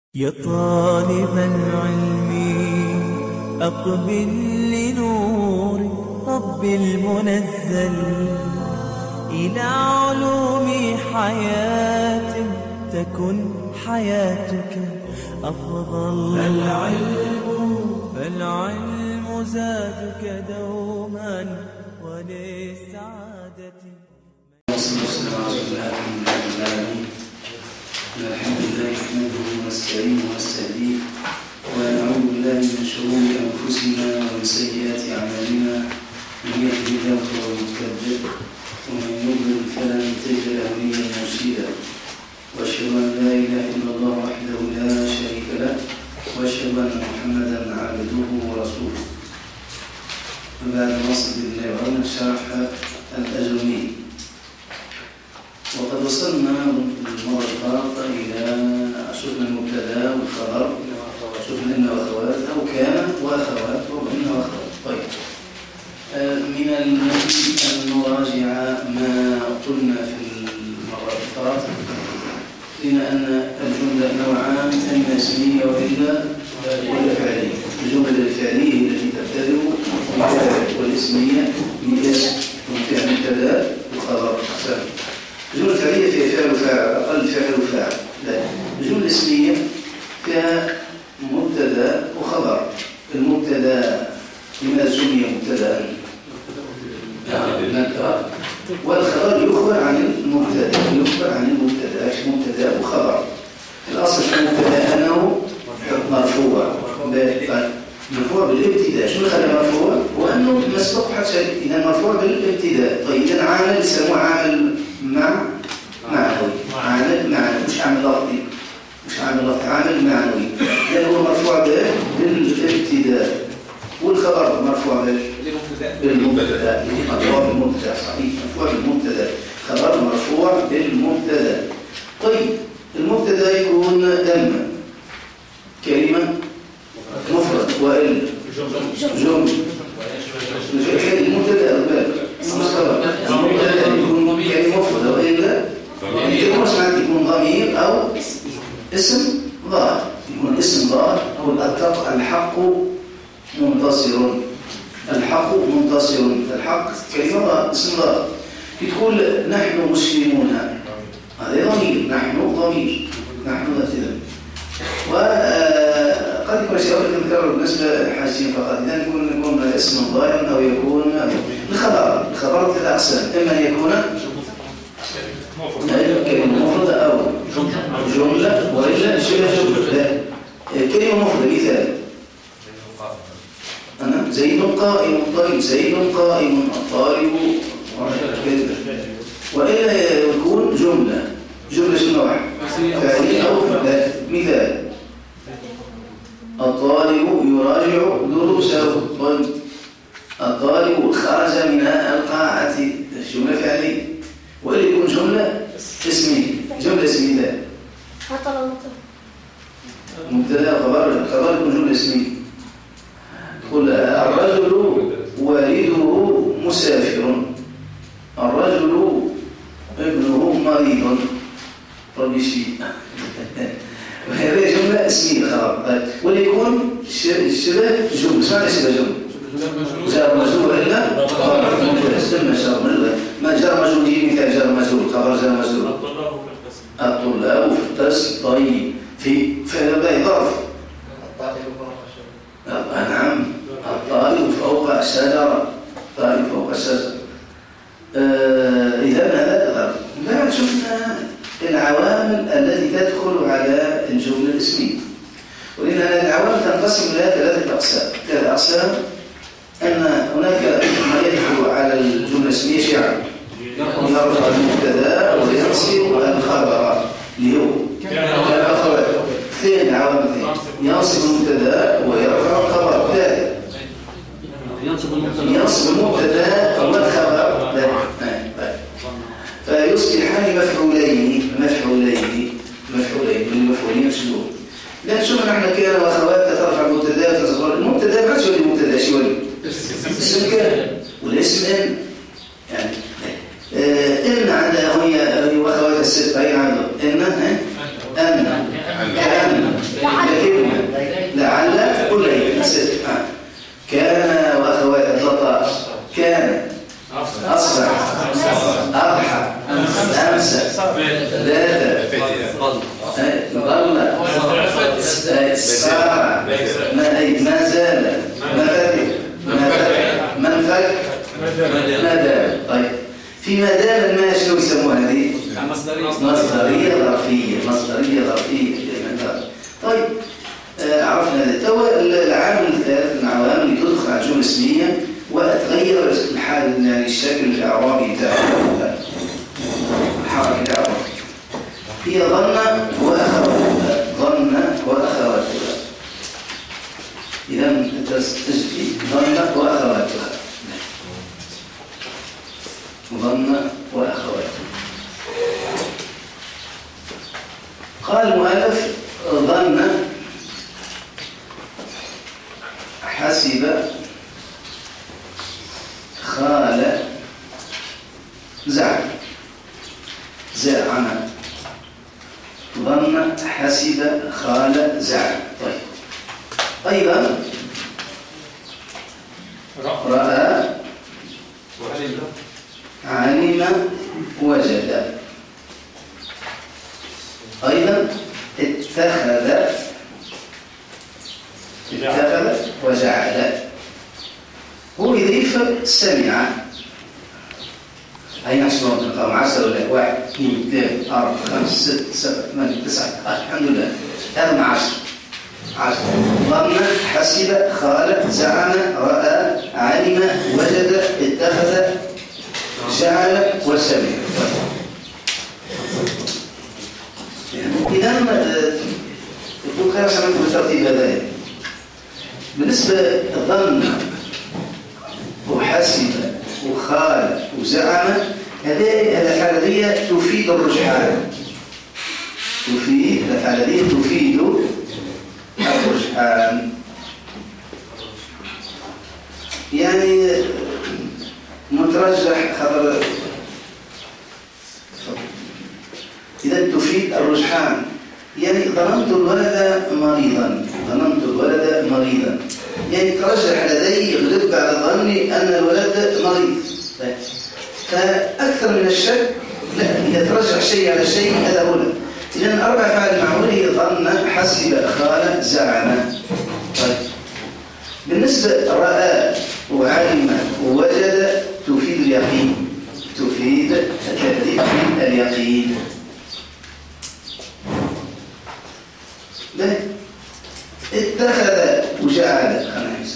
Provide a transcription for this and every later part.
يا طالب العلم أقبل لنور رب المنزل إلى علوم حياة تكن حياتك أفضل. فالعلم زادك دوما وللسعادة. الحمد لله نحمده ونستعينه ونستهديه ونعوذ بالله من شرور انفسنا ومن سيئات اعمالنا، من يهده الله فهو المهتد ومن يضلل فلن تجد له وليا مرشدا، واشهد ان لا اله الا الله وحده لا شريك له، واشهد ان محمدا عبده ورسوله. وبعد نصب الله وعلى شرح الاجرمين، وقد وصلنا المرة الفارقة إلى شفنا المبتدا والخبر، شفنا إن وأخوات أو كان وأخوات وإن وأخوات. طيب، من المفيد أن نراجع ما قلنا في المرة الفارقة، لأن الجملة نوعان، إما اسمية وإلا فعلية. الجملة الفعلية التي تبتدئ بفعل، والاسمية باسم وفعل مبتدا وخبر. الجملة الفعلية فيها فعل وفاعل، أقل فعل وفاعل. لا، الجملة الاسمية فيها مبتدا وخبر. المبتدا لماذا سمي مبتدا؟ والخبر يخبر عن المبتدا، مبتدا وخبر. الأصل في المبتدا أنه مرفوع بالابتداء. شو اللي خلى مرفوع؟ هو أنه مسبق حتى إذا مرفوع بالابتداء. طيب، إذا عامل يسموه عامل معنوي، مش عامل لفظي، عامل معنوي، لأنه مرفوع بالابتداء. والخبر مرفوع بالمبتدا، صحيح، مرفوع بالمبتدا. خبر مرفوع بالمبتدا. طيب، المبتدا يكون اما كلمه مفرد وإلا جمله. المبتدا يكون كلمه مفرد وإلا يكون ضمير أو اسم ظاهر. يكون اسم ظاهر. الحق منتصر. الحق كلمه اسم ظاهر. يقول نحن مسلمون، هذا ضمير. نحن ضمير، نحن ذاتنا. وقد يكون شيء يذكر بالنسبة للحاجين فقط. إذا يكون اسم ظاهر أو يكون الخبر ثلاث أقسام، إما أن يكون كلمة مفردة أو جملة وإلا شبه جملة. كلمة مفردة مثال: أنا زيد قائم. طيب، زيد قائم، الطالب. وإلا يكون جملة شنو واحد فعلية أو مثال: الطالب يراجع دروسه. طيب، الطالب خرج من القاعة، جملة فعلية. وإلا يكون جملة اسمية. مبتدا خبر يكون جملة اسمية. تقول الرجل والده مسافر، الرجل ابنه مريض. ربي شيء وهذه جملة اسمية خبر. وليكون شبه جملة. اسمعنا شبه جملة جار مجرور إلا ما جار مجرور. يجي مثال جار مجرور، خبر جار مجرور: الطلاب في الدرس. طيب، في فعل ظرف. نعم، الطالب فوق الشجرة. إذا هذا ظرف. بعد شفنا العوامل التي تدخل على الجملة الاسمية، ولأن هذه العوامل تنقسم إلى ثلاث أقسام. أن هناك ما يدخل على الجملة الاسمية شيئا يرفع المبتدا وينصب الخبر، اللي هو اثنين عوامل: ينصب المبتدا ويرفع الخبر. ثالث ينصب المبتدا والخبر. فيصبحان مفعولين شنو؟ لأن شوف نحن كان وأخوات ترفع المبتدا وتصغر. المبتدا ما تشوي المبتدا، شوي اسم كان والاسم يعني إن عندها هي وأخوات الست. أي عندهم إن مس ذات ضل سار ما زال من فك مدى. طيب في مدام ما شنو يسموها هذه؟ مصدرية ظرفية. طيب عرفنا هذا. توا العامل الثالث من العوامل اللي تدخل على الجملة الاسمية وتغير الحال، يعني الشكل الإعرابي تاعها، الحركة الإعرابية، هي ظن وأخواتها. إذا تجري ظن وأخواتها. قال المؤلف ظن حسب خال زعم ظن حسب خال زعم. طيب أيضا رأى علم وجد. أيضا اتخذ وجعل. هو يضيف سمع. أي نحسبهم نقام 10 ولا 1 2 3 4 5 6 7 8 9. الحمد لله هذا مع 10. ظن حسب خال زعم رأى علم وجد اتخذ جعل وسمع. إذا يكون خير سمعت بالترتيب هذا. بالنسبة ظن وحسب وخال وزعم، هذه الحالة تفيد الرجحان. تفيد الرجحان، يعني مترجح خبر. إذا تفيد الرجحان، يعني ظننت الولد مريضا، يعني ترجح لدي غلب على ظني أن الولد مريض. فأكثر من الشك لا، إذا ترجح شيء على شيء هذا هو. إذن 4 أفعال معمولة ظن حسب خال زعم. طيب بالنسبة رأى وعلم ووجد تفيد اليقين. اتخذ وجعل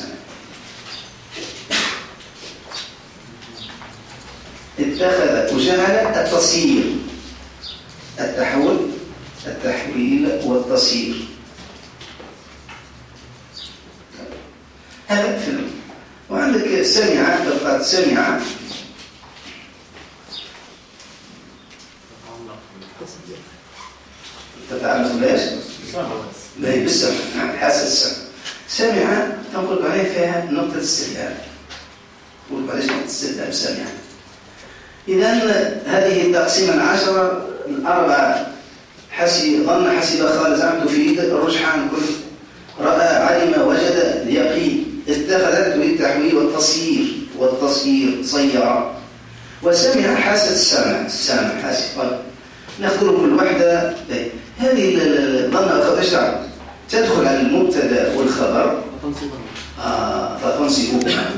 التصير، التحويل والتصير. هذا فيلم. وعندك سمع، لقد سمع تتعلق بايش؟ لا بالسمع، حاسة السمع. سمع تنقل عليه فيها نقطة استفهام. قول معلش نقطة استفهام سمع. إذن هذه التقسيمة 10 الأربعة ظن حسب خال زعم تفيد الرجحان كل. رأى علم وجد اليقين. اتخذت تريد التحويل والتصيير صير. وسمع حاسة السمع حاسة. طيب نأخذ كل واحدة. هذه الظن ايش تعرف؟ تدخل على المبتدا والخبر فتنصبوهما.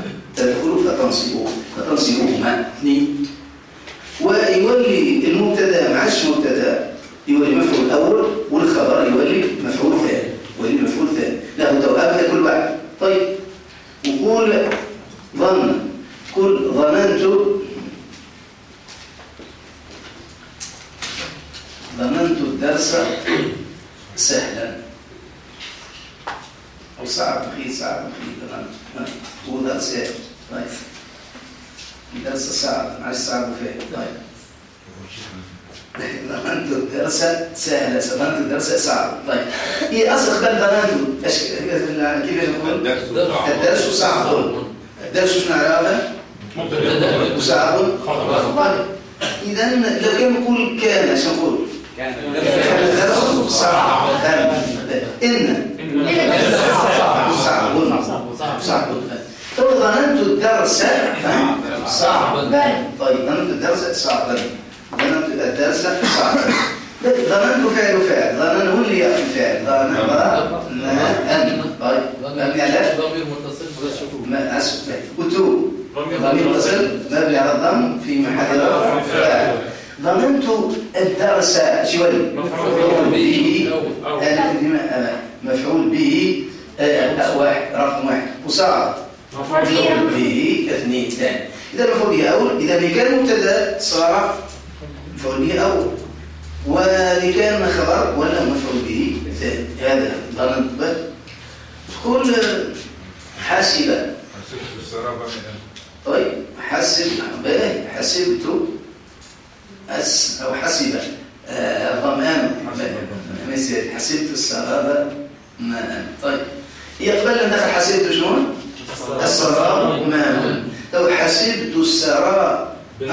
فتنصبوهما 2. ويولي المبتدا معش مبتدا يولي مفعول اول، والخبر يولي مفعول ثاني. له توأم لكل واحد. طيب وقول ظن، قل ظننت الدرس سهلا أو صعب ظننت هو درس سهل. طيب الدرس صعب معلش صعب فيه. طيب ظننت الدرس سهلا، ظننت الدرس صعب. طيب هي أصل خبر ظننت كيف نقول؟ الدرس صعب. الدرس شنو نعرفه؟ وصعب. إذا لو كان نقول كان شنو نقول؟ الدرس صعب. صعب. تو ظننت الدرس صعب. طيب ظننت الدرس صعب. ظننت الدرس صعب. ظننت فعل ظنن هو اللي يأخذ فعل ظنن طيب مبني على ضمير متصل ما أسف وتو ضمير متصل مبني على الضم في محل رفع فاعل. ظننت الدرس شوي مفعول به مفعول به واحد رقم واحد وصعب مفعول به اثنين ثاني. إذا مفعول به أول إذا كان مبتدأ صار مفعول به أول وإذا كان خبر ولا مفعول به ثاني. هذا ظننت تقول حاسبة طيب حسبت أو حسب ضمان حسبت السراب ماء. طيب يقبل أن دخل حسبت شنو؟ السراب ماء. لو حسبت السراب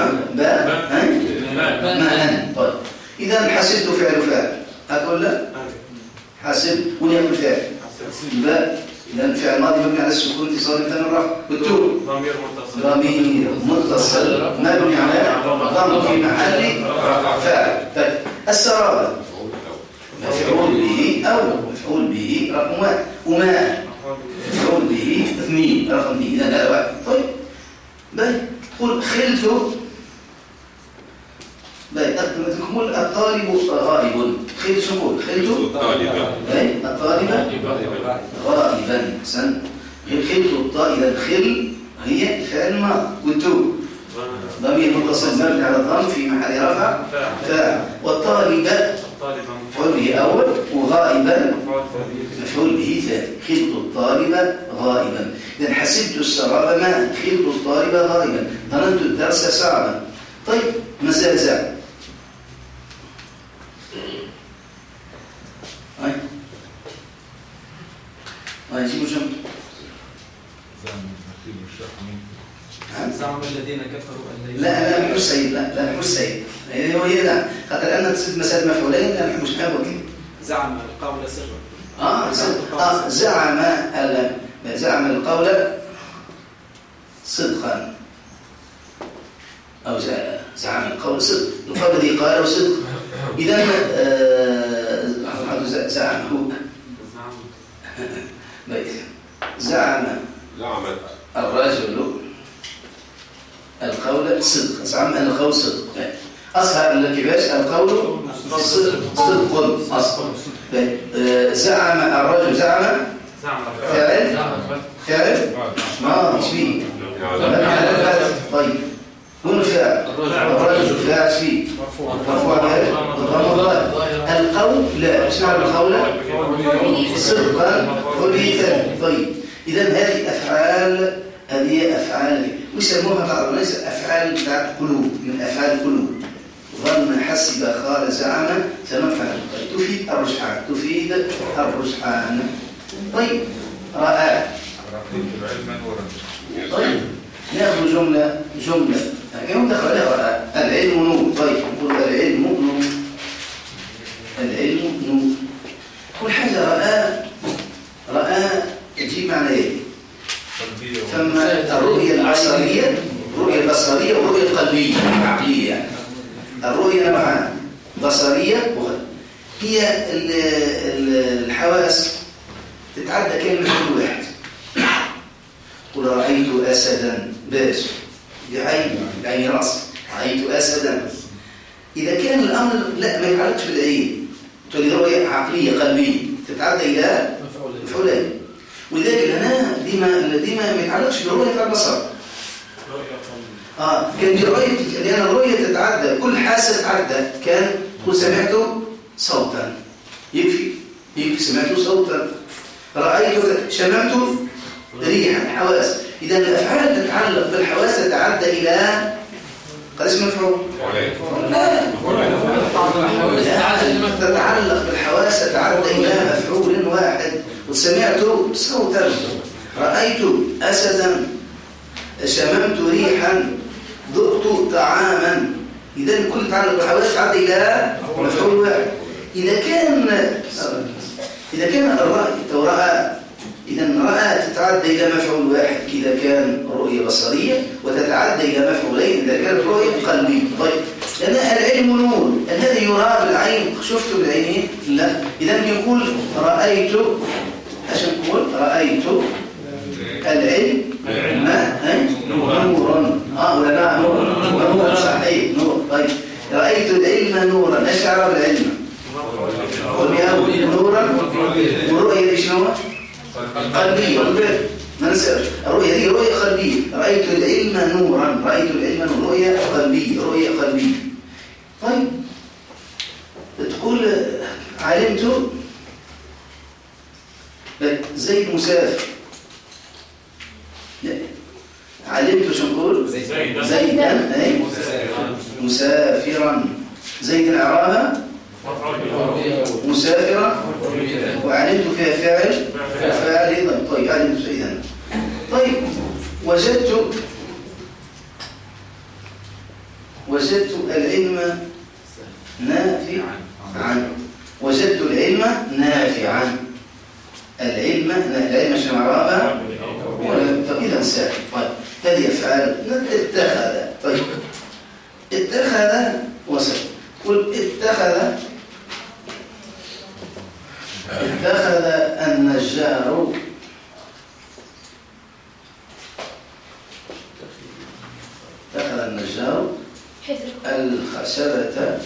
ماء. طيب إذا حسبت فعل أقول لا حسب وليكن فعل لا. إذا الفعل الماضي مبني على السكون اتصال ثاني الرفع بالتو ضمير متصل مبني على ضم في محل رفع فاعل. طيب السراب مفعول به أو مفعول به رقم واحد وماء مفعول به اثنين رقم اثنين. إذا هذا واحد. طيب باي تقول خلت باي تقول الطالب غائب. خلت شو نقول؟ خلت الطالب غائبا. احسن. خلت الطالب خل هي فعل ماضي والتو ضمير متصل مبني على الضم في محل رفع فاعل. والطالب مفعول به اول وغائبا مفعول به ثاني. خلت الطالب غائبا. اذا حسبت السراب ماء خلت الطالب غائبا. ظننت الدرس صعبا. طيب مسألة زعم يجيبوا جنب زعم الذين كفروا لا مش سيد لا مش سيد يعني هو لا قد الآن تصير مسألة مفعولين لا مش حابب زعم القول سرا زعم القول صدقا أو زعم القول صدق. القول الذي قاله صدق. إذا زعم الرجل القول صدق. زعم أن القول صدق. أصهر الكباش القول صدق أصلا. زعم الرجل فعل ما شبيه طيب هنا فعل الرجل فعل شبيه مرفوع به القول لا مش معنى القول صدقا فليثا. طيب إذا هذه أفعال ويسموها بعض الناس أفعال بتاعت القلوب من أفعال القلوب. ظن حسب قال زعم سنفعل. تفيد الرجحان. طيب رأى. طيب نأخذ جملة كم دخل عليها رأى. العلم نور. طيب نقول العلم نور. كل حاجة رأى تجيب معنى ايه؟ ثم الرؤية البصرية والرؤية القلبية العقلية يعني. الرؤية نوعان بصرية هي الحواس تتعدى كلمة كل واحد. قل رأيت أسدا باز بعين رأس رأيت أسدا. إذا كان الأمر لا ما يتعلقش بالعين تقول رؤية عقلية قلبية تتعدى إلى مفعولين. ولذلك هنا ديما ما يتعلقش برؤية البصر. كان برؤية لأن الرؤية تتعدى كل حاسة تتعدى. كان قل سمعت صوتا يكفي سمعت صوتا. رأيت شممت ريحا حواس. إذا الأفعال تتعلق بالحواس تتعدى إلى قد اسم مفعول لا تتعلق بالحواس تتعدى إلى مفعول واحد. وسمعت صوتا رأيت أسدا شممت ريحا ذقت طعاما. إذا كل تعلق بالحواس تتعدى إلى مفعول واحد. إذا كان الرأي إذا رأى تتعدى إلى مفعول واحد إذا كان رؤية بصرية وتتعدى إلى مفعولين إذا كانت رؤية قلبية. طيب لأن العلم نور. الذي يرى بالعين شفته بالعينين؟ لا. إذا نقول رأيت، ايش نقول؟ رأيت العلم نورا. ولا لا؟ نور صحيح، نور. طيب رأيت العلم نورا، ايش اعراب العلم؟ نورا. والرؤية دي شنو؟ قلبية. ما ننسى الرؤية دي رؤية قلبية. رأيت العلم نورا، رأيت العلم نورا، رؤية قلبية، رؤية قلبية. طيب تقول علمت زيد مسافر. علمت شو نقول؟ زيدا أي مسافرا. زيد إعرابها مسافرا، وعلمت فيها فاعل أيضا. طيب علمت زيدا. طيب وجدت العلم نافعا. وجدت العلم نافعا. العلم شنو إعرابها؟ إذا ساكن. طيب هذه أفعال. اتخذ. طيب اتخذ وصل. قل اتخذ النجار الخشبة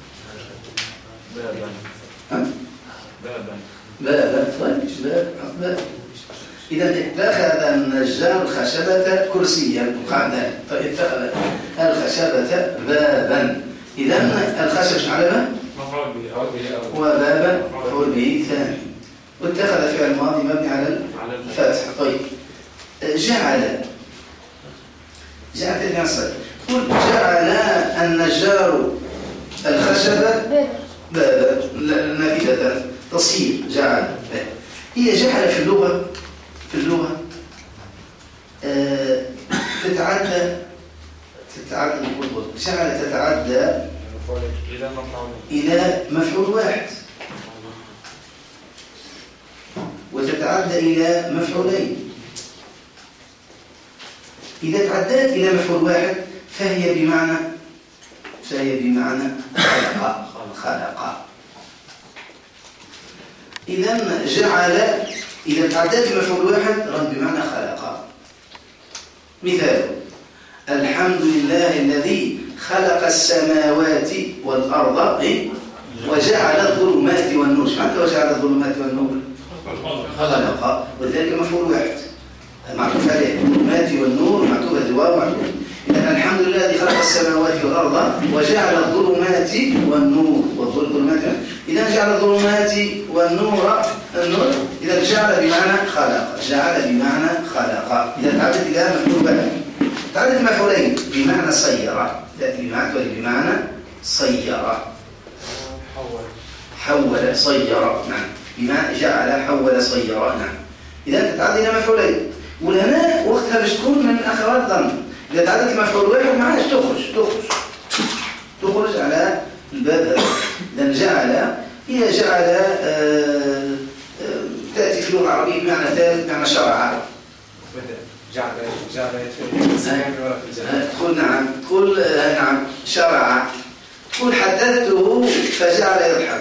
بابا. طيب باب. إذا اتخذ النجار الخشبة كرسيا قاعدة. طيب اتخذ الخشبة بابا. إذا الخشب علامة وبابا مفعول به ثاني. واتخذ فعل ماضي مبني على الفتح. طيب جعل النصر. قل جعل النجار الخشبة بابا نافذة تصير جعل. هي جعل في اللغة تتعدى نقول جعل تتعدى إلى مفعول واحد، وتتعدى إلى مفعولين. إذا تعدت إلى مفعول واحد فهي بمعنى خلق. إذا جعل إذا تعدت مفعول واحد رد بمعنى خلق. مثال: الحمد لله الذي خلق السماوات والأرض وجعل الظلمات والنور. معنى وجعل الظلمات والنور؟ خلق، وذلك مفعول واحد معطوف عليه. الظلمات والنور معطوف الواو معطوف. إذا الحمد لله الذي خلق السماوات والأرض وجعل الظلمات والنور. إذا جعل الظلمات والنور إذا جعل بمعنى خلق. إذا تعدت إلى مفعول واحد. تعدت مفعولين بمعنى صيرة. تأتي بمعنى صيرة. حول صيرة. نعم. بمعنى جعل حول صيرة. نعم. إذا تتعدى إلى مفعولين. والهنا وقتها باش تكون من أخوات ظن. إذا تعدت مفعول واحد ما عادش تخرج على الباب. إذا جعل هي جعل تأتي في اللغة العربية بمعنى ثالث بمعنى شرع. تقول نعم، تقول نعم شرع. تقول حدثته فجعل يضحك.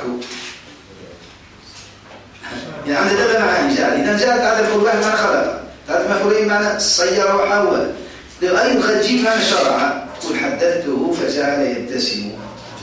يعني عندنا دابا معاني جعل. إذا جعل تعدى مفعول واحد معنى خلق، تعدى مفعولين معنى صير وحول. أيضا خجيب معنى شرع. تقول حدثته فجعل يبتسم.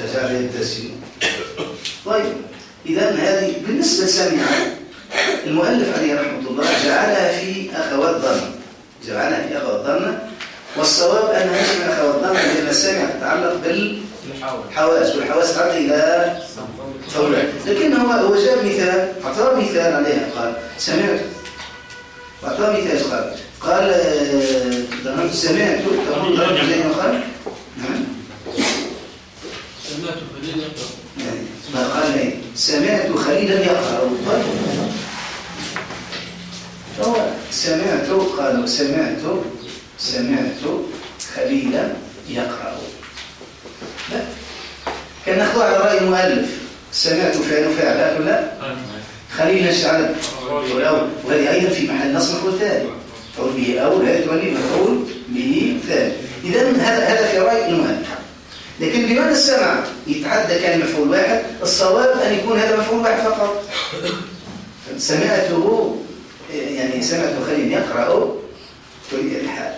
طيب إذا هذه بالنسبة لسمع المؤلف عليه رحمة الله جعلها في أخوات ظن. والصواب أنها مش من أخوات ظن، لأن السمع تتعلق بالحواس، والحواس تعدي إلى فولا. لكن هو جاب مثال، أعطاه مثال عليها. قال سمعت، أعطاه مثال. قال سمعت تقول رجل قال نعم سمعت خليلا يقرأ. هو سمعت قال سمعت خليلا يقرأ. لا كان ناخذ على رأي المؤلف. سمعت فعل لا خليلا شعر وهذه أيضا في محل نصب مفعول ثاني. مفعول به أول، هذا تولي مفعول به ثاني. إذا هذا في رأي المؤلف. لكن بمعنى السمع يتعدى كان مفعول واحد، الصواب أن يكون هذا مفعول واحد فقط. سمعته يعني سمعت خليل يقرأ كل الحال.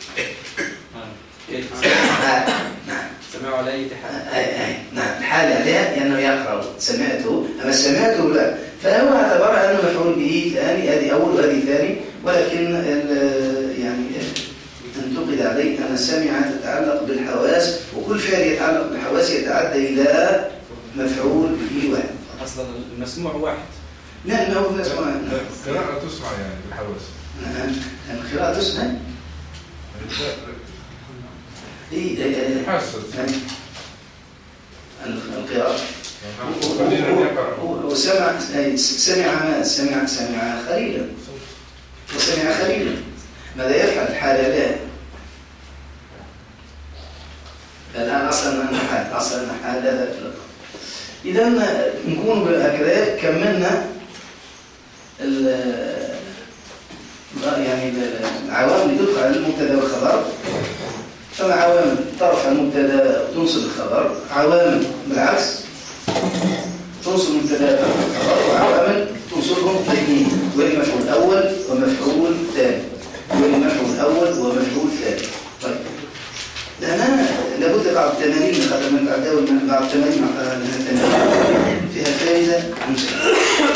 نعم سمعوا على أي حال. نعم الحال عليها لأنه يقرأ سمعته، أما سمعته لا، فهو اعتبر أنه مفعول به ثاني، هذه أول وهذه ثاني، ولكن يعني انتقد عليه أن السمع تتعلق بالحواس، وكل فعل يتعلق بالحواس يتعدى إلى مفعول به واحد. أصلا المسموع واحد. لا هو المسموع. القراءة تسمع يعني بالحواس. نعم القراءة تسمع. القراءة وسمع خليلا وسمع خليلا. ماذا يفعل الحال له؟ الآن أصلا حال هذا. إذا نكون هكذا كملنا يعني العوامل اللي تدخل على المبتدا والخبر. فما عوامل ترفع المبتدا وتنصب الخبر، عوامل بالعكس تنصب المبتدا والخبر، وعوامل تنصبهم الاثنين، والمفعول الاول ومفعول ثاني، والمفعول اول ومفعول ثاني. طيب لأننا لابد بعض التمارين خاطر من بعض التمارين فيها فائده مسلمه.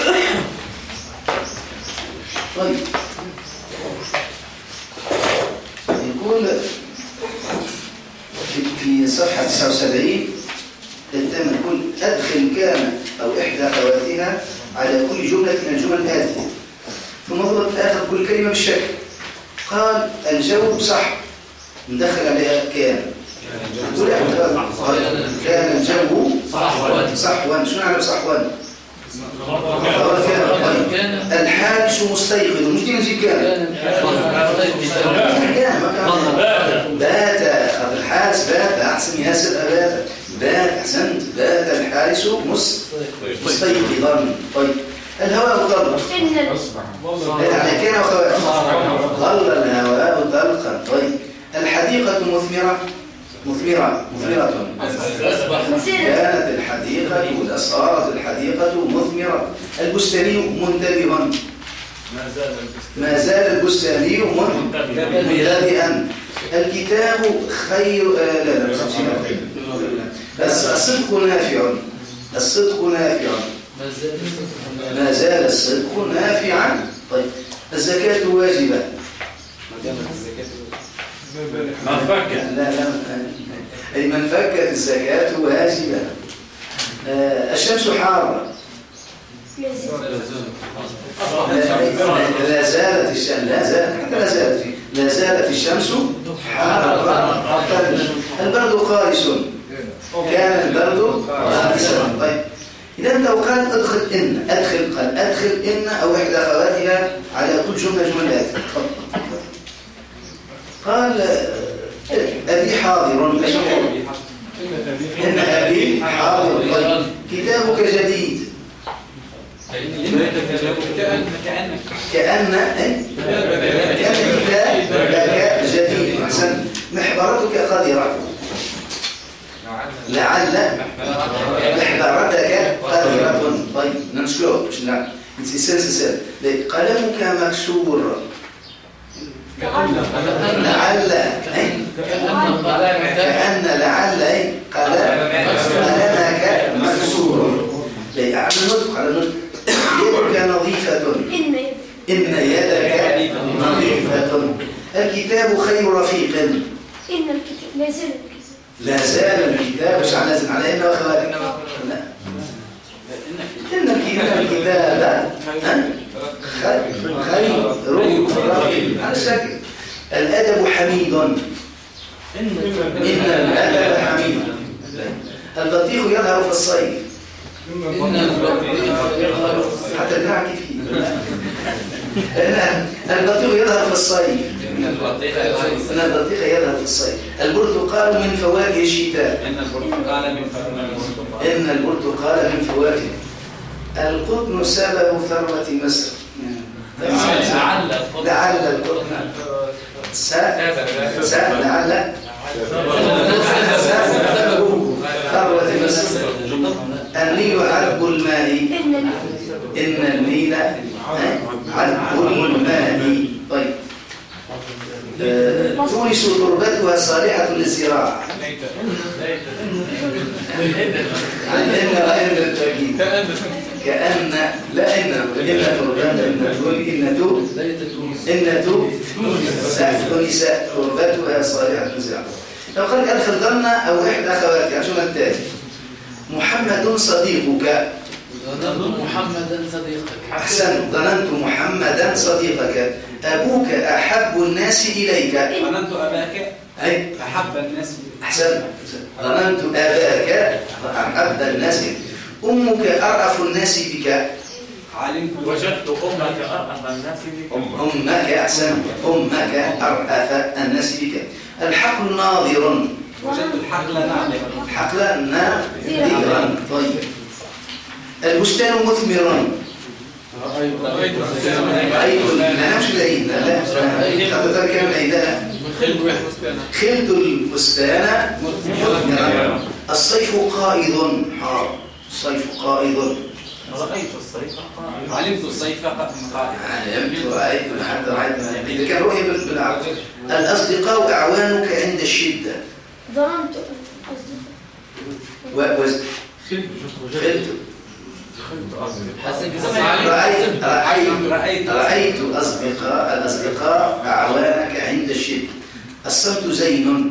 طيب يقول في صفحة 79 الثامن يقول أدخل كان أو إحدى أخواتها على كل جملة من الجمل الآتية، ثم ضبط آخر كل كلمة بالشكل. قال الجو صح، ندخل عليها كان. كان الجو صحوا. شنو على صحوا؟ الحال شو مستيقظ، مش نجي كان بات خاطر الحارس بات احسن ياسر بات احسنت بات الحارس مستيقظا. طيب الهواء طلق على كان وخوات ظل الهواء طلقا. طيب الحديقة مثمرة كانت الحديقة ولا صارت الحديقة مثمرة. البستاني منتبها، ما زال البستاني منتبها. الكتاب خير الصدق نافع ما زال الصدق نافعا. طيب الزكاة واجبة. أي من فكت الزكاة واجبة. الشمس حارة. لا زالت الشمس حارة. البرد قارس. كان البرد قارسا. طيب إذا لو قال أدخل إن أو إحدى أخواتها على كل جملات. قال أبي حاضر. إن أبي حاضر. طيب كتابك جديد. كأن كتابك جديد. أحسن. محبرتك قادرة. لعل محبرتك قادرة. طيب نشكره. قلمك مكسور. لعل كأن لعل قلمك مكسور. على النطق يدك نظيفة. إن يدك نظيفة. الكتاب خير رفيق. إن الكتاب لا زال الكتاب مش لازم على إنه أخواتك. إن الكتاب خير رفيق. على شكل الأدب حميد. إن الأدب حميد. البطيخ يظهر في الصيف. حتى نعكي فيه. البطيخ يظهر في الصيف. إن البطيخ يظهر في الصيف. البرتقال من فواكه الشتاء. إن البرتقال من فواكه. القطن سبب ثروة مصر. لعل القطن لعل بس النيل عذب الماء. إن النيل عذب الماء. طيب تونس تربتها صالحة للزراعة. إن غير التأكيد كأن لا إن تونس تربتها صالحة للزراعة. لو قال أدخل ظن أو إحدى أخواتك عشان التالي. محمد صديقك. ظننت محمدا صديقك. أحسن. ظننت محمدا صديقك. أبوك أحب الناس إليك. ظننت أباك أي أحب الناس. أحسن. ظننت أباك أحب الناس إليك. أمك أرأف الناس بك. علمت وجدت أمك أرأف الناس بك. أمك أحسن. أمك أرأف الناس بك. الحقل ناظر. وجدت الحقل ناظرا. الحقل ناظرا. طيب البستان مثمرا. رأيت أنا مش العيد لا خلط كلام العيد لا خلت البستان مثمرا. الصيف قائض حار. الصيف قائض. رأيت الصيف قائما. علمت الصيف قائما. علمت رأيت حتى رأيت إذا كان رؤية بالعرض. الأصدقاء أعوانك عند الشدة. ظننت خلت رأيت الأصدقاء أعوانك عند الشدة. الصمت زين.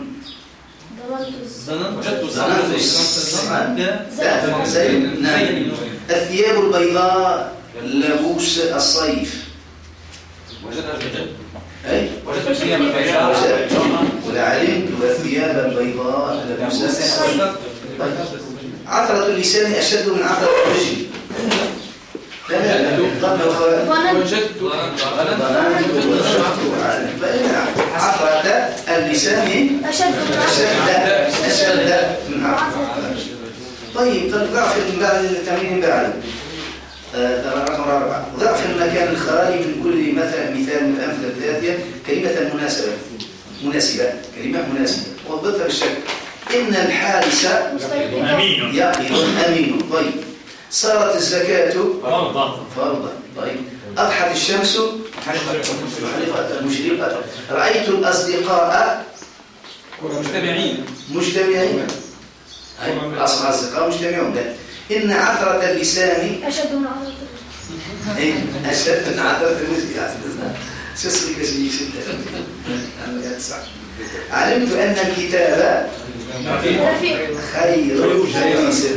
وجدت زين. الثياب البيضاء لبوس الصيف. وجدت ولعلمت والثياب البيضاء لبوس الصيف. عثرة اللسان أشد من عثرة الوجه. وجدت عثرة اللسان أشد من عثرة الوجه. طيب ضعف التمرين بعد رقم 4. ضعف المكان الخالي من كل مثل مثال من الأمثلة التالية كلمة مناسبة. كلمة مناسبة وضبطها بالشكل. إن الحارس يقظ أمين. طيب صارت الزكاة فرضا. طيب أضحت الشمس مشرقة. رأيت الأصدقاء مجتمعين. الأصدقاء مجتمعون. إن عثرة اللسان أشد من عضلة أشد من عثرة الوجه. علمت أن الكتاب خير جليس.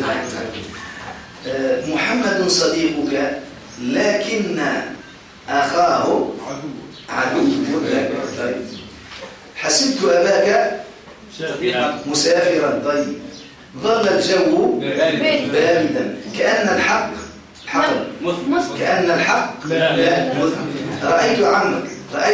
محمد صديقك لكن أخاه عدو لك. طيب حسبت أباك مسافرا. طيب ظل الجو باردا كأن الحق لا مثمر. رأيت عمك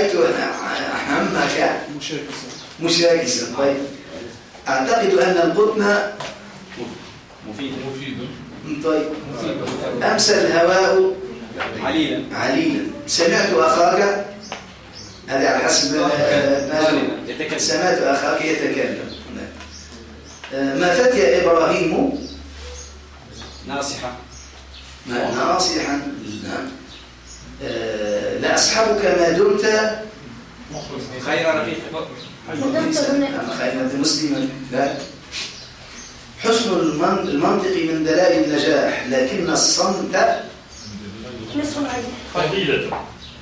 مشاكسا. طيب أعتقد أن القطن مفيد. طيب أمسى الهواء عليلا. سمعت أخاك. هذا على حسب سمعت أخاك يتكلم. ما فتي إبراهيم ناصحا. لا أصحبك ما دمت خير رفيق. خير مسلما. لا حسن المنطق من دلائل النجاح لكن الصمت نصف العجل. فضيلة.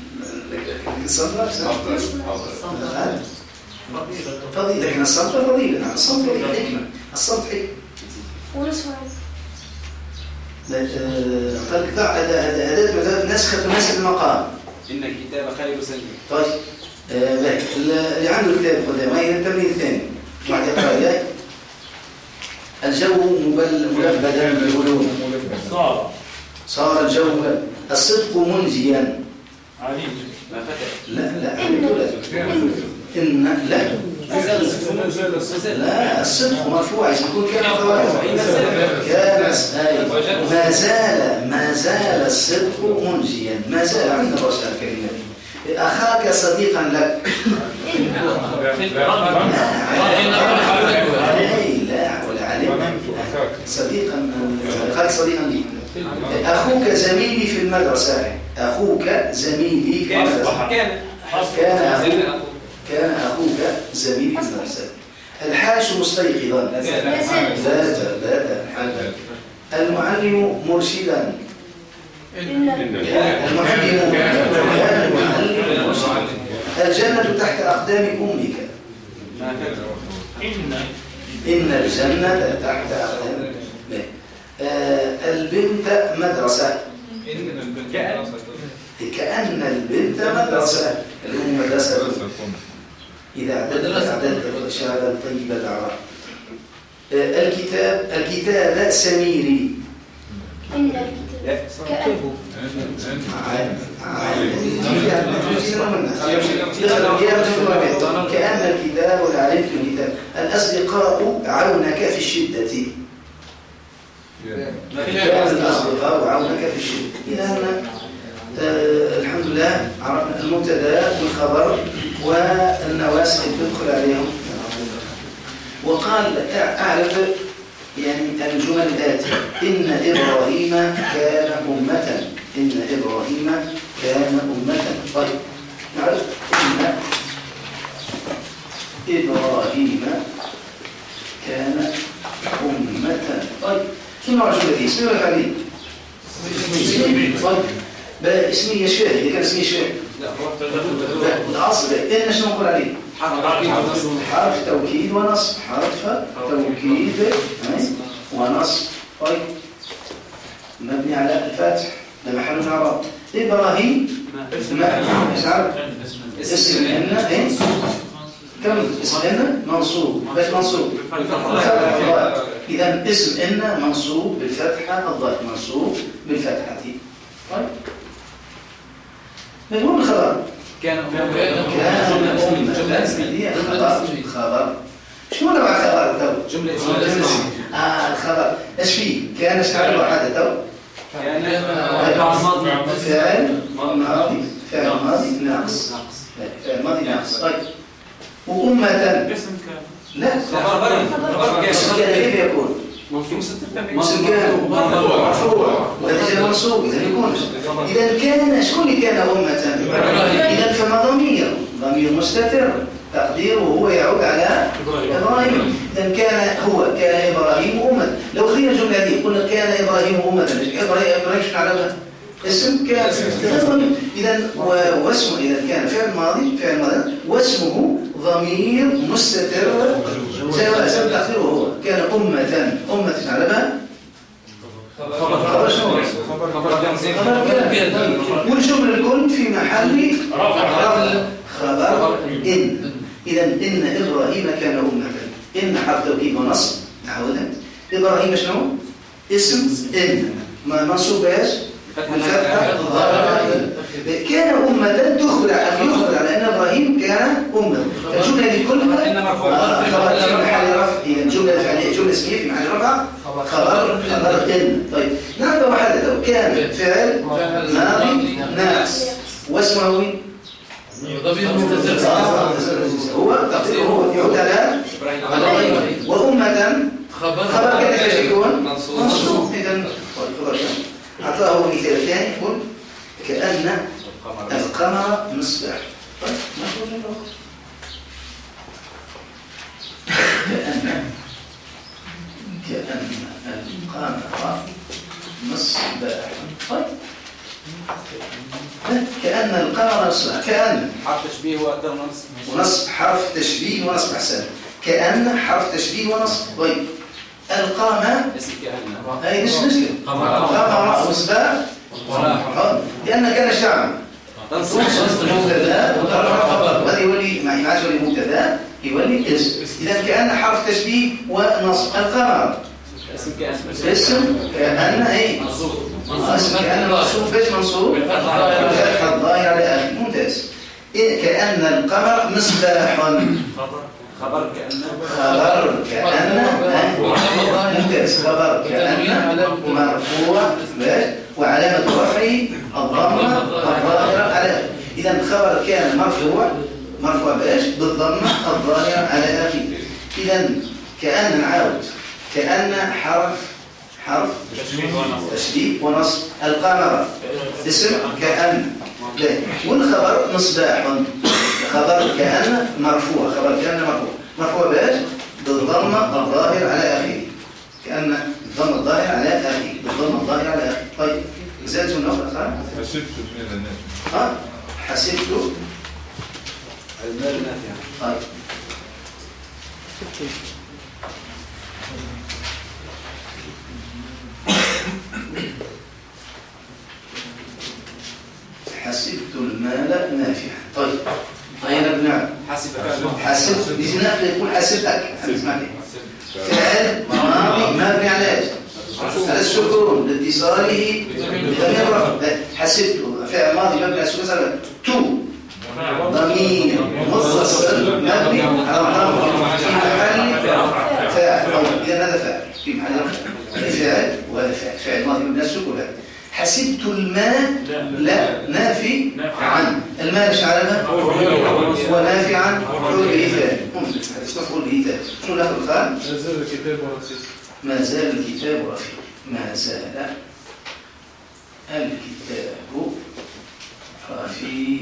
فضيلة. لكن الصمت فضيلة. نعم الصمت حكمة. الصمت حكمة. ونصف العجل. قال ضع أداة نسخة تناسب المقام. إن الكتاب خير سليم. طيب اللي عنده الكتاب قدامه التمرين الثاني بعد قراءة. الجو ملبدا بالعلوم. صار الجو ملبدا. الصدق منجيا. ما فتى. لا إن لا الصدق مرفوع يكون كان ما زال الصدق منجيا. ما زال عندنا رأس الكلمة. أخاك صديقا لك. لا ولا علم. صديقا خالد صديقا لي. أخوك زميلي في المدرسة. أخوك زميلي في المدرسة. كان أخوك زميلي في المدرسة. الحاج مستيقظا. لا حاجة. المعلم مرشدا. المعلم مرشدا. الجنة تحت أقدام أمك. إن الجنة تحت أقدام. البنت مدرسة. كأن البنت مدرسة. المدرسة إذا عددت شهادة طيبة الأعراف. الكتاب سميري. إن الكتاب كأن الكتاب والعلم في الكتاب. الأصدقاء عونك في الشدة. كان الأصدقاء عونك في الشدة. إذا الحمد لله عرفنا المبتدا والخبر والنواسخ تدخل عليهم. وقال أعرف يعني الجمل الآتية: إن إبراهيم كان أمة. إن إبراهيم كان أمة. طيب نعرف إن إبراهيم كان أمة. طيب شو نوع الجملة دي؟ اسمي ولا فعلي؟ طيب اسمي شفاء. إذا كان اسمي شفاء لا الأصل إن شنو نقول عليه؟ حرف توكيد ونصب. حرف توكيد ونصب. طيب مبني على الفتح ده محل اعراب. إبراهيم مش عارف اسم إن كم اسم إن منصوب. باش منصوب؟ إذا اسم إن منصوب بالفتحة الظاهرة. منصوب بالفتحة. طيب من هو الخبر؟ كان أمة. خبر. شو نوع خبر تو؟ جملة الخبر ايش فيه؟ كان اشتغل واحد تو؟ فعل ماضي. فعل ماضي ناقص. فعل ماضي ناقص. طيب وأمة اسم كان. لا اسم كان كيف يكون؟ اسم كان مرفوع وهذا منصوب. إذا يكونش. إذا كان شكون اللي كان أمة؟ إذا فما ضمير مستتر تقديره هو يعود على إبراهيم. إذا كان إبراهيم أمة. لو خلينا الجملة دي قلنا كان إبراهيم أمة. إبراهيم شو نعرفها؟ اسم كان. إذا واسمه إذا كان فعل ماضي واسمه ضمير مستتر سواء تقديره هو كان أمة. أمة نعرفها؟ خبر شنو؟ خبر كان. والجملة الكل في محل رفع. خبر إن. إذا إن إبراهيم كان أمة. إن حرف توكيد ونصب. نعودها. إبراهيم شنو؟ اسم إن منصوب ايش؟ بالفتحة الظاهرة. كان أمة تخبر على أن إبراهيم كان أمة. الجملة دي كلها خبر في محل رفع. إذا الجملة الفعلية جملة اسمية في محل رفع. خبر إن. طيب نعم وحدته. كان فعل ماضي ناقص واسمه هو تقديره هو يعود على وأمة. خبر كيف يكون منصوب. إذا أعطاه مثال ثاني يقول كأن القمر مصباح. طيب كأن القمر مصباح. طيب كأن القمر مصباح. كأن حرف تشبيه وأداة ونصب. حرف تشبيه ونصب. أحسن. كأن حرف تشبيه ونصب. طيب القامة اسم كأن. أي مش مشكلة. قمر مصباح لأن كان شعب مبتدا وهذا يولي ما ينفعش يولي مبتدا يولي اسم. إذا كأن حرف تشبيه ونصب. القمر اسم كأن ايه اسم كأن منصوب. باش منصوب بالفتحة الظاهرة على آخره. ممتاز. كأن القمر مصباح. خبر كأن ممتاز. خبر كأن مرفوع وعلامة رفعه الضمة الظاهرة على. إذا خبر كان مرفوع باش بالضمة الظاهرة على آخره. إذا كأن نعاود. كأن حرف حرف تشبيه ونصب. القمر اسم كأن. والخبر مصباح. خبر كأن مرفوع. خبر كأن مرفوع. مرفوع باش بالضم الظاهر على آخره. كأن الضم الظاهر على آخره. بالضم الظاهر على آخره. طيب زادت النقطة الأخرى. حسبت المال النافع. حسبت المال النافع. طيب حسبت المال نافعا. طيب أين ابن حسبت بجناح يقول حسبتك. فعل ماضي مبني على على السكون لاتصاله بضمير الرفع. حسبت فعل ماضي مبني على السكون. تو ضمير متصل مبني على محل فاعل. إذا هذا فاعل في محل فاعل وهذا فاعل ماضي مبني على السكون. حسبت الماء لا نافي عن. الماء ايش علامه؟ ونافي عن مفعول به ثاني. مفعول به ثاني. شنو الاخر الخال؟ ما زال الكتاب رفيق. ما زال الكتاب رفيق. ما زال الكتاب رفيق.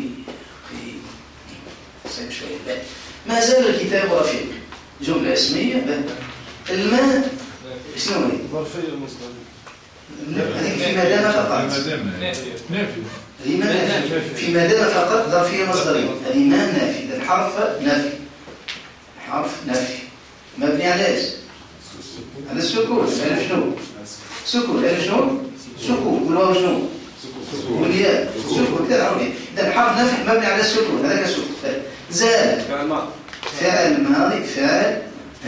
صعب شويه. ما زال الكتاب رفيق جمله اسميه. الماء شنو هي؟ ظرفيه المصدر. هذيك في مدام فقط. نافي. في مدام فقط ظرفيه مصدريه. هذه ما نافي. إذا حرف نفي. حرف نفي مبني على ايش؟ على السكون. على شنو؟ سكون. على شنو؟ سكون. والواو شنو؟ والياء سكون. كذا عربي. إذا حرف نفي مبني على السكون. هذاك سكون. زال فعل ماضي. فعل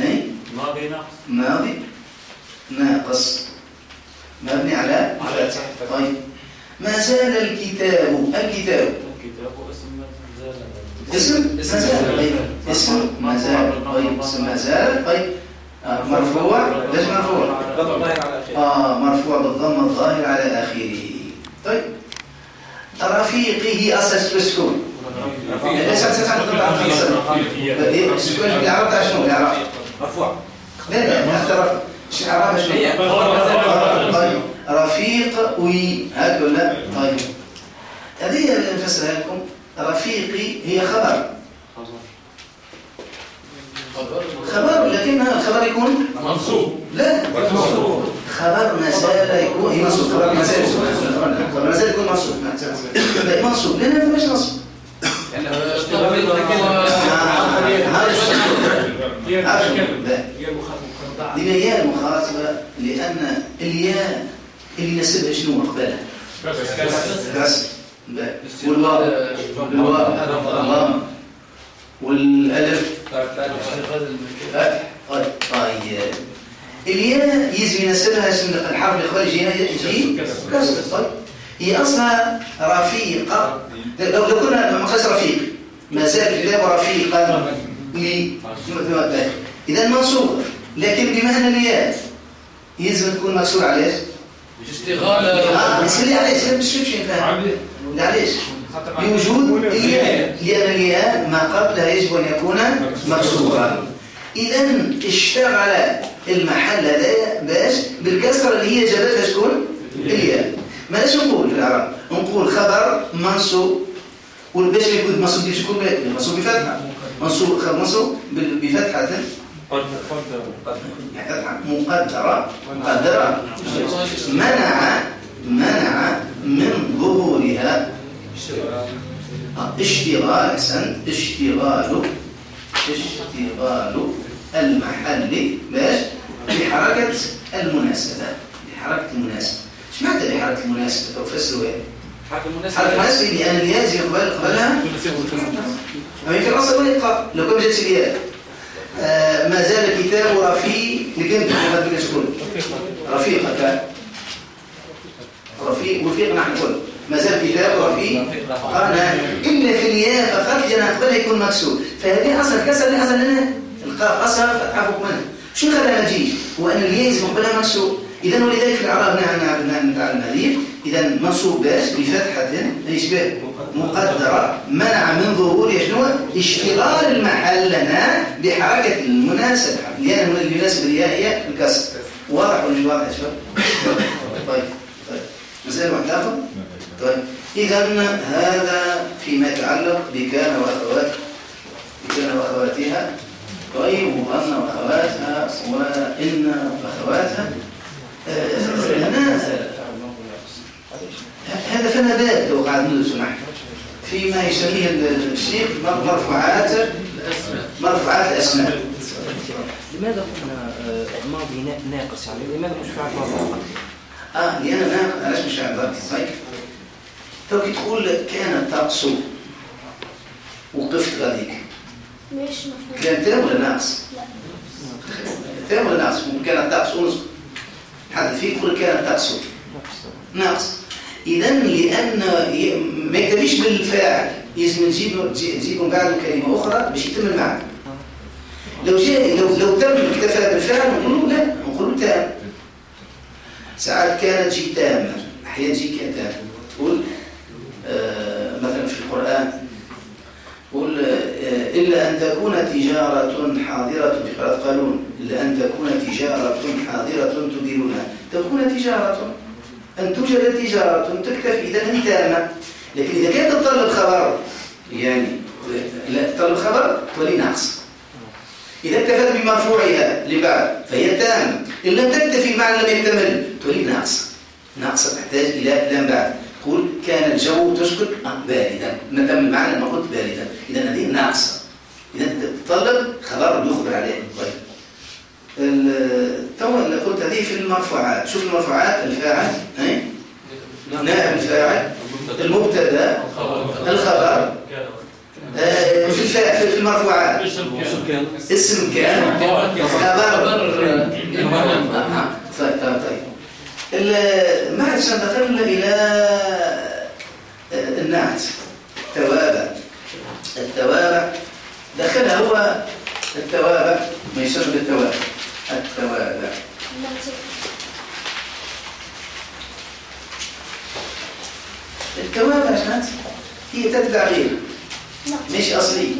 ماضي ناقص مبني على الفتح. طيب ما زال الكتاب. الكتاب اسم ما زال. طيب اسم ما زال. طيب اسم ما زال. طيب مرفوع. ليش مرفوع؟ مرفوع بالضم الظاهر على آخره. طيب رفيقه أساس السكون. ليش السكون بالعرب تاع شنو بالعرب؟ مرفوع. لا اخترف العرب شنو؟ طيب رفيق هاك ولا؟ طيب هذه اللي نفسرها لكم. رفيقي هي خبر لكن الخبر يكون منصوب. لا خبر ما زال يكون هي منصوب. خبر ما زال يكون منصوب. منصوب لأنه ما فيش نصب. لما ياء المخاطبة لأن الياء اللي نسبها شنو قبلها؟ كسر. والواو والألف فتح. طيب الياء يجي ينسبها اسم الحرف اللي خارج يجي كسر. طيب هي أصلها رفيقة. لو كنا مقاس رفيق ما زال الكتاب رفيقا لي. إذا منصوب لكن بما أن الياء يلزم تكون مكسور عليه اشتغال. يسلي عليه مش فاهم. ليش؟ بوجود الياء. لأن الياء ما قبلها يجب أن يكون مكسورا. إذا اشتغل المحل هذا باش بالكسرة اللي هي جابتها شكون؟ الياء. ماذا نقول في العرب؟ نقول خبر منصوب. والباش يكون منصوب كيف يكون؟ منصوب بفتحة. خبر منصوب بفتحة مقدرة. منع من ظهورها اشتغال. أحسن. اشتغال المحل باش بحركة المناسبة. ايش معنى بحركة المناسبة؟ تفسروا ايه؟ حركة المناسبة لأن الياء قبلها في الأصل والإلقاء. لو كان جات الياء ما زال الكتاب رفيق لكن تقول شكون رفيقك. رفيق نحن نقول ما زال الكتاب رفيق قالنا إلا في الياء فقط جنا قبلها يكون مكسور. فهذه أصل الكسر اللي حصل لنا القاف أصلا فتحة فوق منها. شو خلى مجيء؟ وأن الياء يجب قبلها مكسور. إذا ولذلك في الإعراب نتعلم هذه. إذا منصوب باش بفتحة يشبه مقدرة منع من ظهور شنو؟ اشتغال المحل لنا بحركة المناسبة. لأن المناسبة هي الكسر. واضح ولا مش واضح يا شباب؟ طيب مثال واحد آخر؟ طيب إذا هذا فيما يتعلق بكان وأخواتها. طيب وأن وأخواتها وإن وأخواتها هذا فما بال لو قاعد ندرس نحن فيما يسميه الشيخ مرفوعات الأسماء. لماذا قلنا ماضي ناقص يعني؟ لماذا مش فاعل ماضي؟ لأن ناقص علاش مش فاعل طيب تو كي تقول كانت تقصو وقفت غاديك مش مفهوم. كان تام ولا ناقص؟ لا تام ولا ناقص؟ ممكن كانت تقصو ونصف حد فيك يقول كانت تقصو ناقص. إذا لأن ما يكتبش بالفاعل لازم نجيب من بعده كلمة أخرى باش يتم المعنى. لو تم اكتفى بالفعل نقول لا، نقول تام. ساعات كانت جي تامة، أحيانا جي كانت تامة. تقول مثلا في القرآن قل إلا أن تكون تجارة حاضرة في قراءة قالون، إلا أن تكون تجارة حاضرة تديرونها. تكون تجارة، أن توجد تجارة تكتفي إذا كانت تامة. لكن إذا كانت تطلب خبر يعني لا تطلب خبر تولي ناقص. إذا اكتفت بمرفوعها لبعد فهي تامة. إن لم تكتفي المعنى لم يكتمل تولي ناقصة تحتاج إلى لم بعد. تقول كان الجو تسكت باردا، ندم المعنى لما قلت باردا، إذا هذه ناقصة. إذا تطلب خبر يخبر عليه. طيب تو اللي قلت هذه في المرفوعات. شوف المرفوعات الفاعل نائب الفاعل المبتدا الخبر في المرفوعات اسم كان خبر. طيب ما عادش ندخل إلى النعت. التوابع دخلها هو التوابع ما يسمى بالتوابع. التوابع شنات هي تتبع غيرها مش أصلية.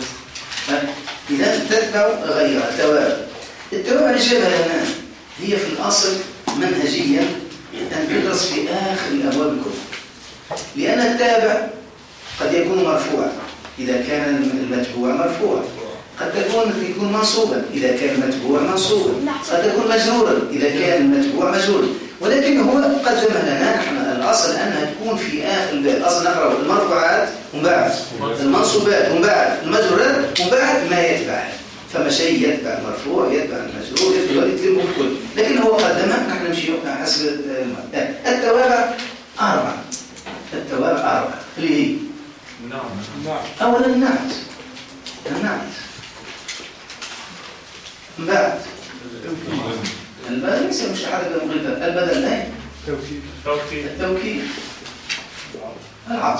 إذا تتبع غيرها التوابع اللي شبه لنا هي في الأصل منهجيا أن تدرس في آخر الأبواب الكتب، لأن التابع قد يكون مرفوعا إذا كان المتبوع مرفوعا، قد يكون منصوبا إذا كان المتبوع منصوبا، قد يكون مجرورا إذا كان المتبوع مجرورا. ولكن هو قدم لنا نحن الأصل أنها تكون في آخر الباب. الأصل نقرأ المرفوعات ومن بعد المنصوبات ومن بعد المجرورات ومن بعد ما يتبعها. فما شيء يتبع المرفوع يتبع المجرور يتبع الكل، لكن هو قدمها نحن نمشي حسب التوابع أربعة. اللي هي أولا النعت من بعد البدل ليس مش حاجة مغلقة. البدل لا التوكيد العطف.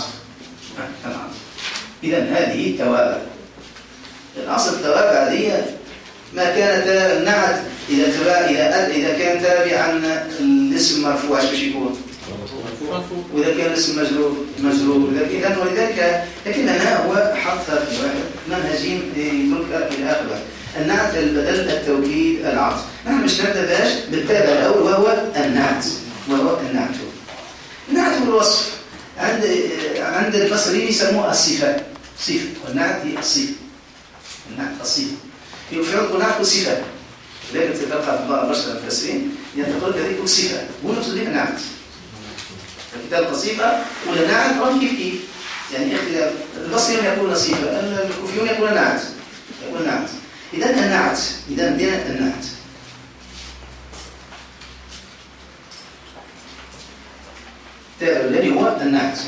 إذا هذه التوابع. الأصل التوابع دي ما كانت النعت إذا كان تابعا الاسم مرفوع ايش يكون؟ وإذا كان الاسم مجرور إذا ولذلك لكننا هو حطها في واحد منهجين يدرك إلى آخر واحد. النعت البدل التوكيد العطف. نحن مش نبدأ بالتابع الأول وهو النعت. النعت هو الوصف. عند البصريين يسموه الصفة. والنعت هي الصفة. يفرق نعت صفة. لكن تلقى في بعض البشر المفسرين ينتقل كذلك صفة ونقصد بها نعت. الكتاب صفة ولا نعت رغم كيف يعني اختلاف. البصريون يقولون صفة، الكوفيون يقولون نعت. إذا النعت الذي هو النعت.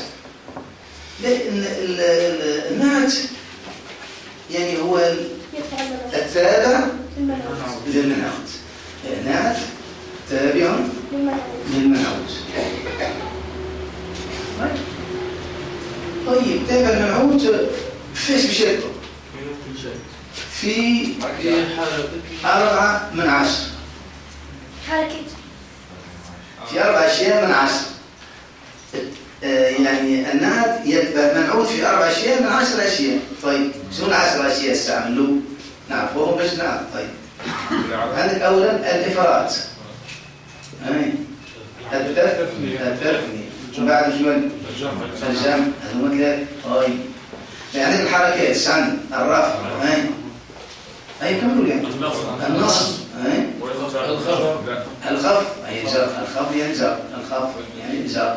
النعت يعني هو التابع للمنعوت. نعت تابع للمنعوت. طيب تابع المنعوت فيش بشكل في 4 من 10 في 4 أشياء من 10. يعني النعت يتبع منعوت في 4 أشياء من 10 أشياء. طيب شنو 10 أشياء استعملوا نعرفوهم باش نعرف. طيب عندك أولا الإفراد أي التثنية وبعد شوي الجمع هذا ثلاثة. طيب يعني الحركات سن الرفع أي كم يعني النصب الخفض أي جر الخفض يعني جر الخفض يعني جر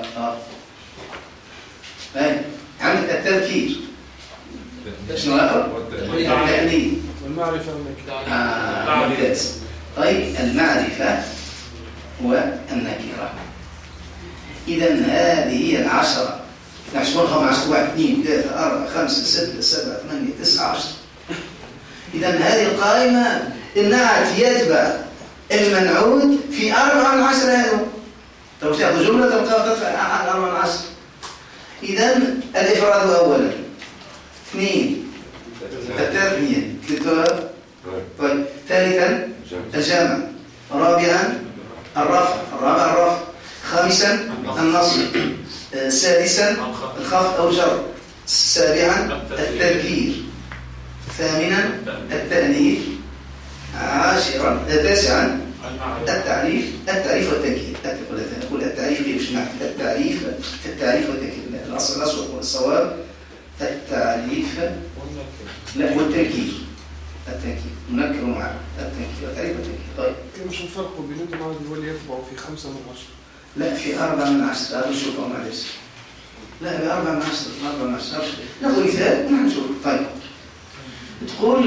عندك التذكير شنو آخر؟ التأنيث والمعرفة والنكرة. ممتاز. طيب المعرفة والنكرة. إذا هذه هي العشرة نحسبونهم 10 1 2 3 4 5 6 7 8 9 10. إذا هذه القائمة النعت يتبع المنعوت في 4 من 10 هذو. لو تأخذ جملة تلقى تدفع عن 4 من 10. إذا الإفراد أولا 2 التثنية 3. طيب ثالثا الجمع. رابعا الرفع. خامسا النصب. سادسا الخفض أو جر. سابعا التذكير. ثامنا التأنيث. عاشرا تاسعا التعريف والتنكير. أقول التعريف ليش معنى التعريف والتنكير. الأصل والصواب التعريف والتنكير. منكر مع التنكير والتعريف والتنكير. طيب مش الفرق بين المعرض واللي يتبعوا في 5 من 10؟ لا في 4 من 10. هذا شوفوا معلش. لا ب 4 من 10. 4 من 10 ناخذ مثال ونحن نشوف. طيب تقول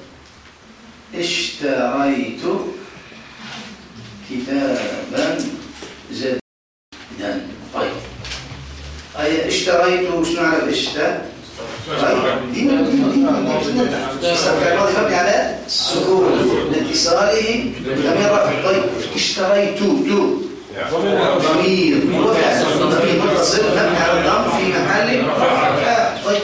اشتريت كتابا جديدا. طيب أي اشتريت شنو نعرف اشتريت؟ دي الماضي مبني على السكون لاتصاله بضمير رفع. طيب اشتريت ضمير متصل مبني على الضم في محل رفع. طيب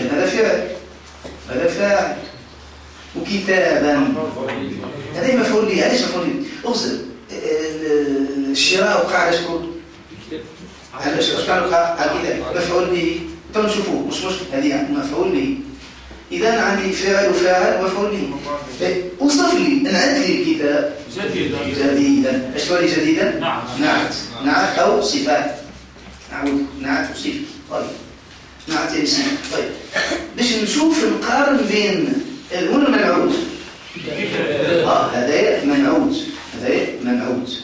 هذا فاعل وكتابا هذا مفعول به. ليش مفعول به؟ اغسل الشراء وقع على شكون؟ على الكتاب مفعول به. تنشوفوه مش مشكلة هذه يعني مفعول به. إذا عندي فاعل وفاعل ومفعول به. اوصف لي نعت لي الكتاب جديدا. ايش تقول لي جديدا؟ نعت أو صفات. نعت وصفة. طيب نعت يعني صفة. طيب باش نشوف نقارن بين وين المنعوت. هذا منعوت.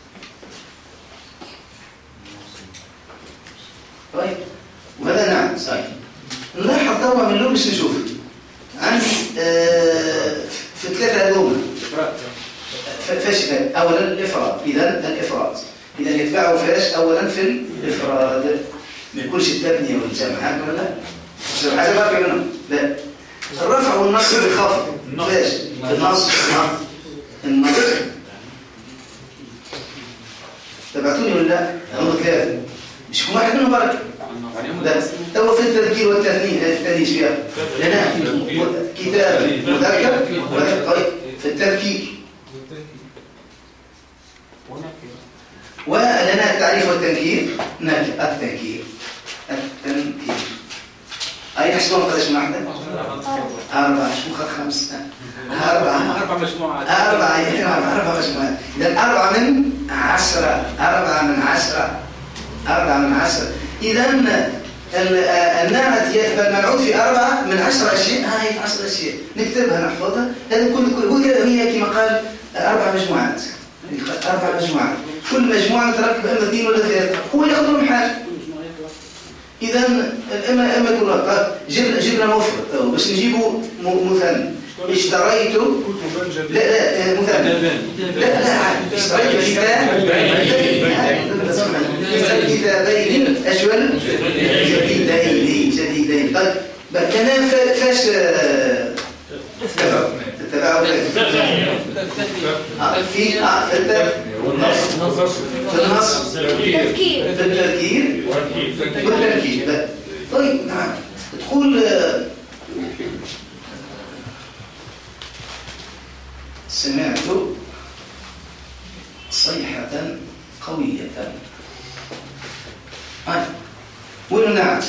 طيب وهذا نعم صحيح. نلاحظ توا من لون باش نشوف عندي في 3 هذوما فاش اولا الافراد. اذا يتبعوا فاش اولا في الافراد ما يكونش التثنيه والجمع ولا لا حاجه باقي منهم. لا الرفع والنصب والخفض فاش النصب تبعتوني ولا لا؟ هم 3 مش كل واحد منهم بركه. تو في التذكير والتأنيث فيها لنا كتاب مذكر. طيب في التذكير ولنا التعريف والتنكير. التنكير أي نحسبهم قداش من واحدة؟ 4 شو 5 4 مجموعات. 4 مجموعات. إذا 4 من 10. 4 من 10. إذا النعت يتبع المنعوت في 4 من 10 أشياء. هاي 10 أشياء نكتبها نحفظها. هذا كل هي كما قال 4 مجموعات. 4 مجموعات كل مجموعة تركب إما 2 ولا 3 هو ياخذهم حاجة. إذا إما تقول جبنا مفرد باش نجيبوا مثنى. اشتريت لا مثنى اشتريت كتابين أجول جديدين. طيب كمان فاش تتبعوا في النص التذكير والتنكير. طيب نعم تقول سمعت صيحة قوية. وين نعت؟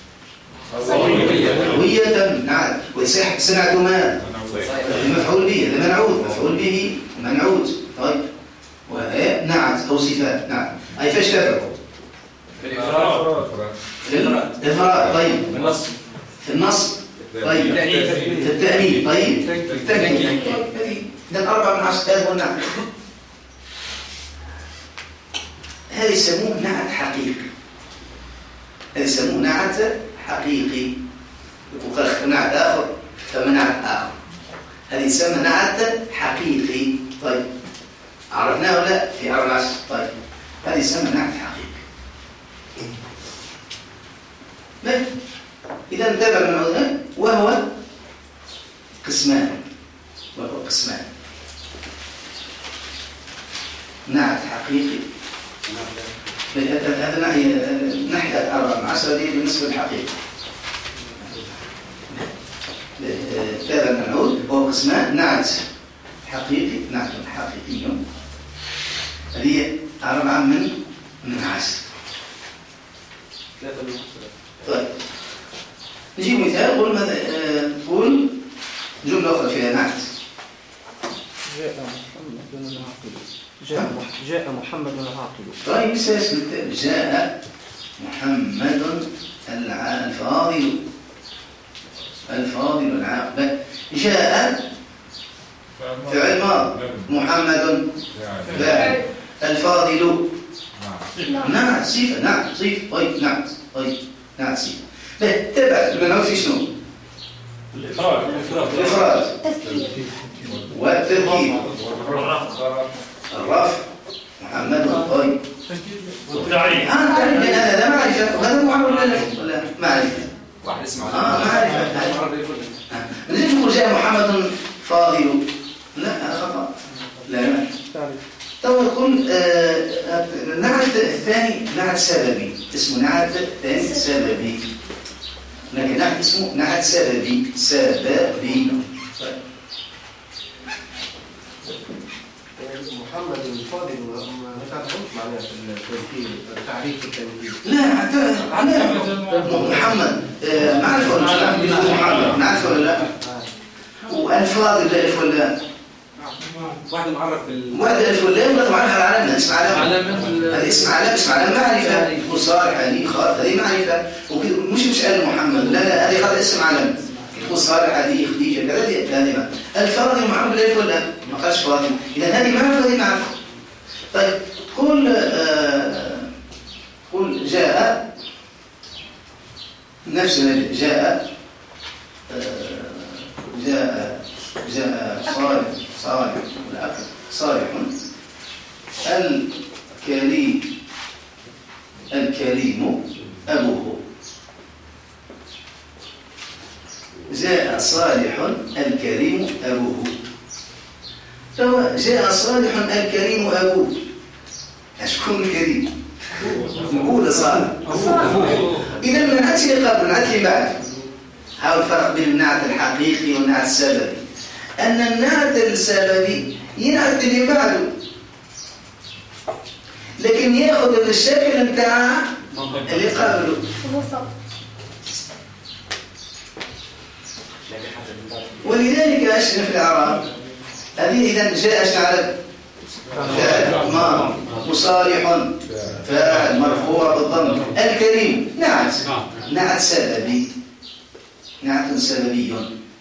قوية نعت. سمعت ماذا؟ مفعول به. هذا منعوت. مفعول به منعوت. طيب وهي نعت أو صفات. نعم. أي فيش تفرق؟ في الإفراد. في الإفراد. طيب. في النص. طيب. في التأنيث. طيب. في التأنيث. إذا 4 من 10 هذا هو النعت. هذا يسموه نعت حقيقي. هذا يسموه نعت حقيقي. وقال نعت آخر ثم نعت آخر. هذا يسمى نعت حقيقي. طيب عرفناه ولا في 4 10؟ طيب هذا يسمى نعت حقيقي. إذا انتبه من هذا وهو قسمان. نعت حقيقي. هذا ناحية 4 من 10 دي بالنسبة للحقيقة. هذا المنعود هو قسمان. نعت حقيقي. نعت حقيقي هذه 4 من 10. 3 من 10. طيب نجيب مثال. قول قول جملة أخرى فيها نعت. جاء محمد العاقل. طيب جاء محمد الفاضل العاقل. جاء فعل ماضي. محمد فاعل. الفاضل نعت صفة. نعت صفة. طيب نعت صفة. تبع المنعوت في شنو؟ الإفراد والتذكير. الرفع. محمد. طيب والتعريف. تعريف. هذا معرفة وهذا معرفة ولا معرفة؟ واحد اسمه معرفة. نجي نقول جاء محمد فاضل. لا هذا خطأ. لا تو نقول النعت الثاني نعت سببي. اسمه نعت ثاني سببي. لكن نعت اسمه نعت سببي. محمد الفاضل ما تعرفوش معناه في التعريف التنكير. لا حتى محمد معرفة ولا لا؟ محمد نعرفه ولا لا؟ والفاضل ألف ولا واحد معرف واحد ألف ولا ولا معرفة العلم. اسم علم. هذا اسم علم معرفة. وصالح هذه خاطر هذه معرفة. مش قال محمد. لا هذه خاطر اسم علم. وصالح هذه خديجة كذا. هذه الفاضل معرفة الألف ولا ما قالش فاضل. إذا هذه معرفة هذه معرفة. طيب قل جاء نفس جاء صالح والأكل صالح. الكريم أبوه. جاء صالح الكريم أبوه. جاء صالح الكريم أبوه. أشكون الكريم؟ هو صالح. إذا من نعت اللي قبل نعت اللي بعد. حاول الفرق بين النعت الحقيقي والنعت السببي. أن النعت السببي ينعت اللي بعده لكن ياخذ الشكل بتاع اللي قبله. ولذلك أشنا في الأعراب هذه إذا جاء أشنا على فاعل ماضي وصالح فاعل مرفوع بالضم. الكريم نعت سببي. نعت سببي.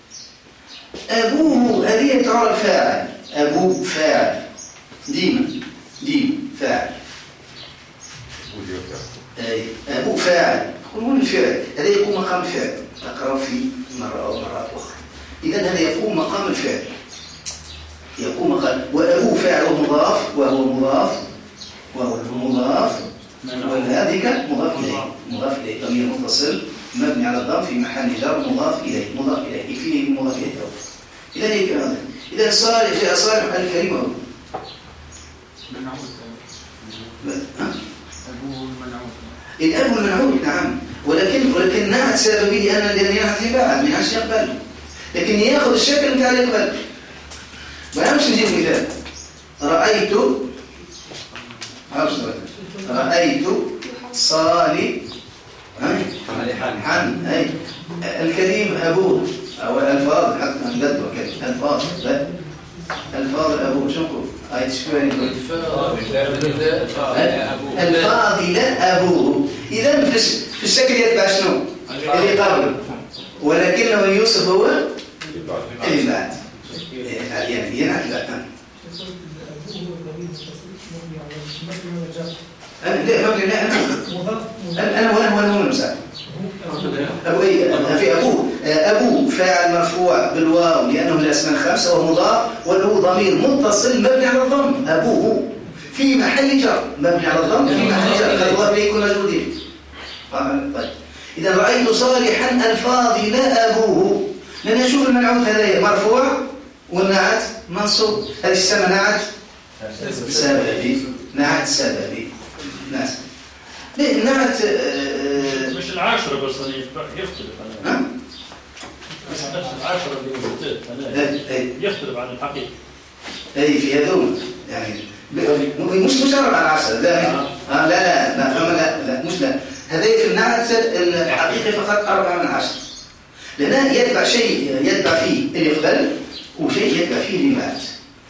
أبوه هذه تعرف فاعل. أبوه فاعل ديما فاعل. أبوه فاعل. يقولون الفعل هذا يقوم مقام فعل. تقرأ في مرة أو مرات أخرى. إذا هذا يقوم مقام الفعل. يقوم مقام. وأبوه فاعل وهو مضاف والهذه مضاف إليه ضمير متصل مبني على الضم في محل جر مضاف إليه فيه مضاف إليه. إذا هيك هذا. إذا جاء صالح الكريم أبوه الأب المنعوت. نعم ولكن نعت سببي لأن نعت بعد من عشان يقبل لكن ياخذ الشكل بتاع اللي يقبل. مش نجيب مثال. رأيت صالحا الكريم أبوه أو الفاضل حتى نقدر الفاضل أبوه. شو نقول هاي تشكوين الفاضل أبوه. إذا في الشكل يتبع شنو؟ اللي قبله، ولكنه يوسف هو اللي بعد. يعني ينعت أنا هو المساعد. أبو إيه؟ في أبوه فاعل مرفوع بالواو لأنه من الأسماء الخمسة ومضاف وله ضمير متصل مبني على الضم. أبوه في محل جر مبني على الضم في محل جر الله يكون موجودين. طيب إذا رأيت صالحا الفاضل أبوه، لأن نشوف المنعوت هذا مرفوع والنعت منصوب. هذه السمة نعت سببي، نعت سببي ناس نعت مش العاشرة بس يختلف عن نفس العاشرة اللي يختلف عن الحقيقة. أي في هذول يعني مش مجرد على 10. لا مش لا. هذا في النعت الحقيقي فقط 4 من 10، لأنه يتبع شيء يتبع فيه اللي قبل وشيء يتبع فيه اللي مات.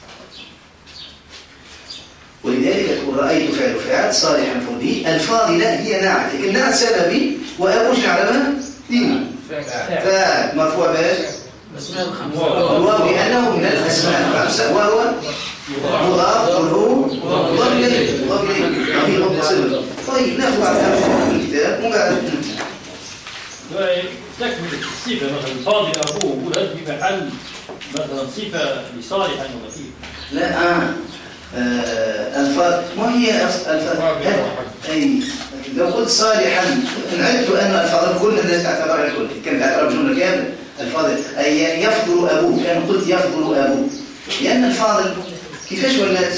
ولذلك تقول رأيت فعل صالحا فردي. الفاضلة هي نعت، لكن نعت سببي وأبوش نعلمها ديما فاعل مرفوع باش الواو لأنه من الأسماء الخمسة وهو مضاف وله مضاف إليه متصل. طيب ناخذ على الكتاب وبعد تكمل الصفة مثلا الفاضل أبوه يقول هذه بمحل مثلا صفة لصالحا وغفير. لا الفاظ ما هي الفاظ. أي لو قلت صالحا نعدت أن الفاظ كل الناس تعتبر الكل كان تعتبر جملة كاملة. الفاضل أي يفضل أبوه، كان قلت يفضل أبوه، لأن الفاضل كيفاش ولات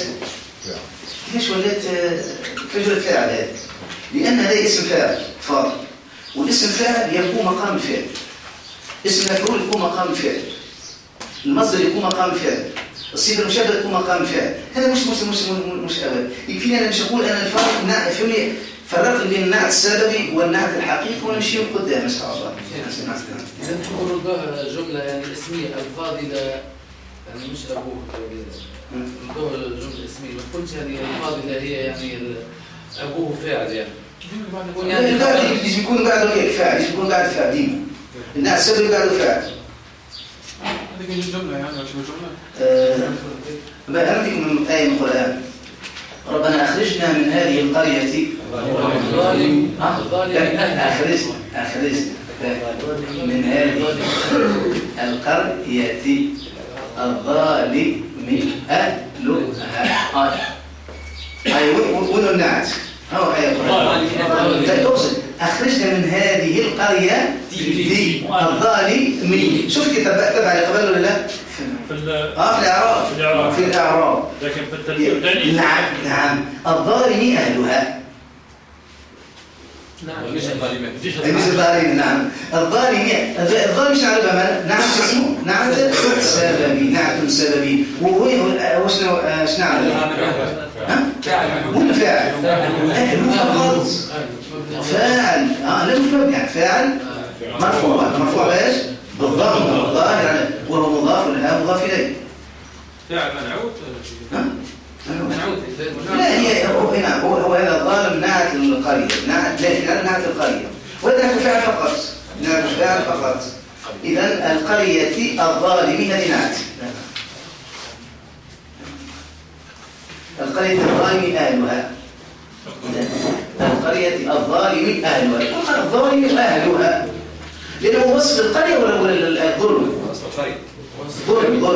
فاعل هذا؟ لأن هذا اسم فاعل فاضل، والاسم فاعل يكون مقام الفعل، اسم مفعول يكون مقام الفعل، المصدر يكون مقام الفعل، الصيغه المشبهه تكون مقام الفعل. هذا مش أبدا. يكفيني أنا مش أقول أنا الفرق فهمني فرق بين النعت السببي والنعت الحقيقي ونمشي قدام إن شاء الله. إذا تقولوا جملة يعني اسمية الفاضلة يعني مش أبوه جملة اسمية ما تقولش هذه الفاضلة هي يعني أبوه فاعل يعني لازم يكون بعده فاعل، لازم يكون بعد فاعل ديما. النعت السببي بعده فاعل. هذه الجملة يعني شنو جملة؟ أنا فيكم من آية من القرآن ربنا أخرجنا من هذه القرية أخرجنا من هذه القرية الظالم أهلها. وين النعت؟ هو آية القرآن تقصد أخرجنا من هذه القرية دي الظالمين. شوف كده تبع اللي قبل ولا لا؟ في الأعراب لكن في الترتيب نعم الظالمين أهلها. مش الظالمين مش الظالمين. نعم الظالمين. الظالم مش نعرفها نعم اسمه نعت سببي، نعت سببي. وش نعرف؟ ولا فاعل فقط فاعل لا مش مبني فاعل مرفوع بايش بالضم الظاهر وهو مضاف لها مضاف اليه. فاعل منعوت لا هي هو هذا الظالم نعت القريه نعت القريه وهذا فاعل فقط نعت فاعل فقط. اذا القريه الظالمين هذه نعت القرية الظالم أهلها. القرية الظالم أهلها. الظالم أهلها لأنه وصف القرية ولا الظلم؟ وصف القرية. ظلم.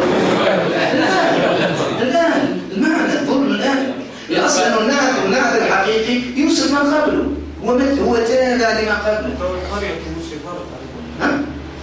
الآن المعنى الظلم الآن. الأصل أنه النعت الحقيقي يوصف ما قبله هو تابع لما قبله. القرية المستقبلة. ها؟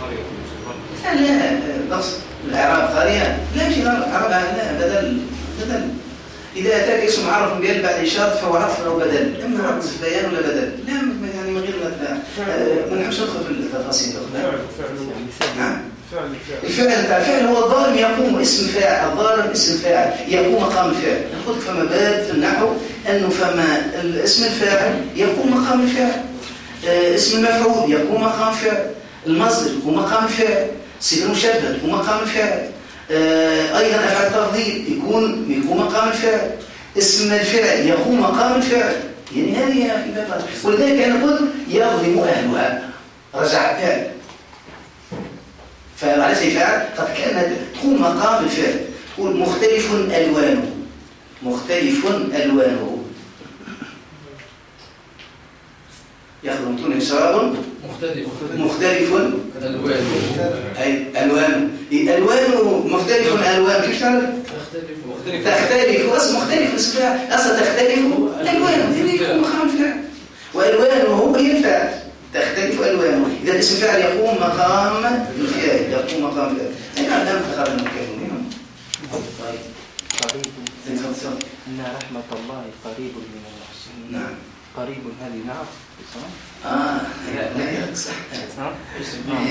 لا نقص الإعراب قرية لا مش الإعراب لا بدل. إذا أتاك اسم عرف بيل بعد إشارة فهو عطف أو بدل. إما عطف بيان ولا بدل. لا يعني من غير ما نحبش ندخل في التفاصيل. نعم. الفعل هو الظالم يقوم اسم فاعل. الظالم اسم فاعل يقوم مقام الفعل. نقول فما باب في النحو أنه فما اسم الفاعل يقوم مقام الفعل. اسم المفعول يقوم مقام الفعل. المصدر يقوم مقام الفعل. صيغة المشبهة يقوم مقام الفعل. أيضا أفعل التفضيل يكون مقام الفعل، اسم الفعل يقوم مقام الفعل، يعني هذه عبادة. ولذلك أنا قلت يظلم أهلها، رجع فعل، فعلى شيء فعل قد كانت تقوم مقام الفعل. تقول مختلف ألوانه، مختلف ألوانه، يخلطون شراب مختلف ألوانه، أي ألوانه، ألوانه مختلف ألوان، كيف تعرف؟ تختلف، أصلا مختلف اسمها، أصلا تختلف ألوانه، يعني يكون مقام الفعل، وألوانه هي الفعل، تختلف ألوانه، إذا اسم فعل يقوم مقام الفعل، يقوم مقام الفعل. أنا لم أخذ المكان. طيب. إن رحمة الله قريب من المحسنين. نعم. قريب هذه نعم. لا صح. صح.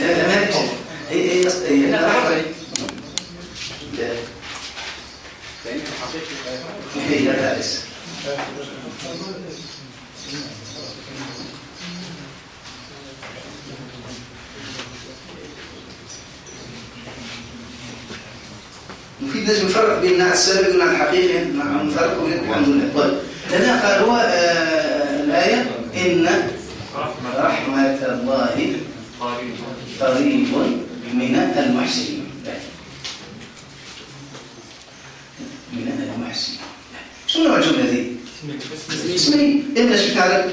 مفيد لازم نفرق بين النعت السلبي والنعت الحقيقي، نفرق بين الحمد لله. طيب لأنها قال هو الآية إن رحمة الله قريب من المحسنين. من المحسنين. شو نوع الجملة دي؟ اسمي إن شو تعرف؟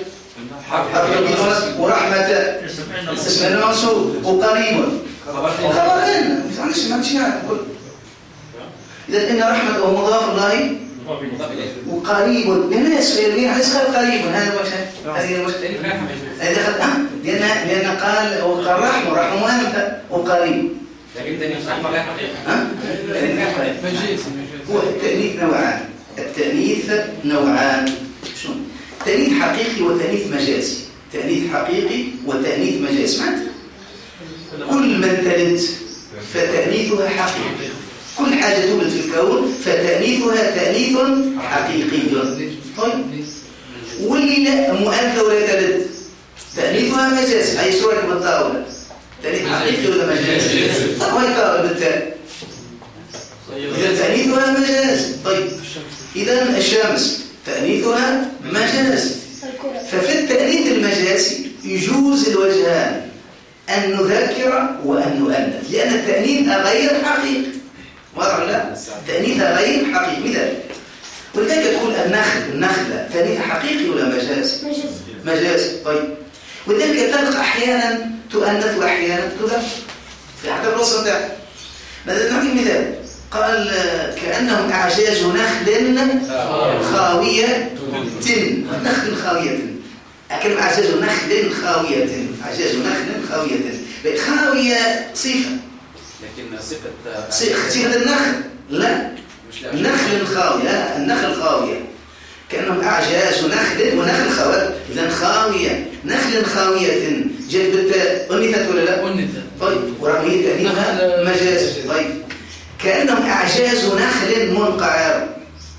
ورحمة اسم المنصوب وقريب خبرين ما تشي نقول. إذا إن رحمة ومضاف الله وقريب لماذا يسأل عايز قال قريب هذا هو هذه المشكلة. لأن قال والرحمة ورحمة مهمة وقريب. لكن تاني رحمة غير حقيقي. هو التأنيث نوعان. التأنيث نوعان. شو؟ تأنيث حقيقي وتأنيث مجازي. تأنيث حقيقي وتأنيث مجازي. سمعت؟ كل من تلد فتأنيثها حقيقي. كل حاجة تولد في الكون فتأنيثها تأنيث حقيقي. طيب واللي لا مؤنثة ولا تلد تأنيثها مجازي. أي سورة بالطاولة تأنيث حقيقي ولا مجازي؟ طب هاي طاولة بالتالي إذا تأنيثها مجازي. طيب إذا الشمس تأنيثها مجازي. ففي التأنيث المجازي يجوز الوجهان أن نذكر وأن نؤنث، لأن التأنيث غير حقيقي. واضح لا؟ تأنيثها غير حقيقي. مثال ولذلك تقول النخلة تأنيثها حقيقي ولا مجازي؟ مجازي. طيب ولذلك تلقى أحيانا تؤنث وأحيانا تذكر في حتى الوصف ده. مثلا نعطي مثال قال كأنهم أعجاز نخل خاوية نخل خاوية. أكلم أعجاز نخل خاوية. أعجاز نخل خاوية. خاوية صفة لكن صفة النخل لا النخل خاوية. النخل خاوية كأنهم أعجاز نخل ونخل خاوية. إذن خاوية نخل خاوية جت بالتاء أنثت ولا لا؟ أنثت. طيب ورغم هي تأنيثها مجاز. طيب كأنهم أعجاز نخل منقعر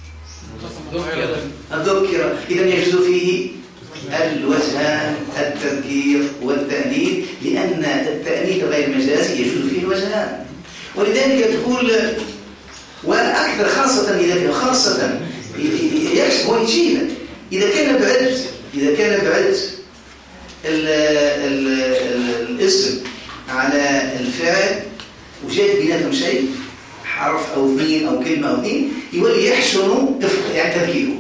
الذكر. إذن يجوز فيه الوجهان التذكير والتأنيث، لأن التأنيث غير مجازي يجوز فيه الوجهان. ولذلك تقول وأكثر خاصة إذا خاصة يحسب هو يجينا إذا كان بعد الاسم على الفعل وجاء بيناتهم شيء حرف أو اثنين أو كلمة أو اثنين يولي يحسن يعني تذكيره.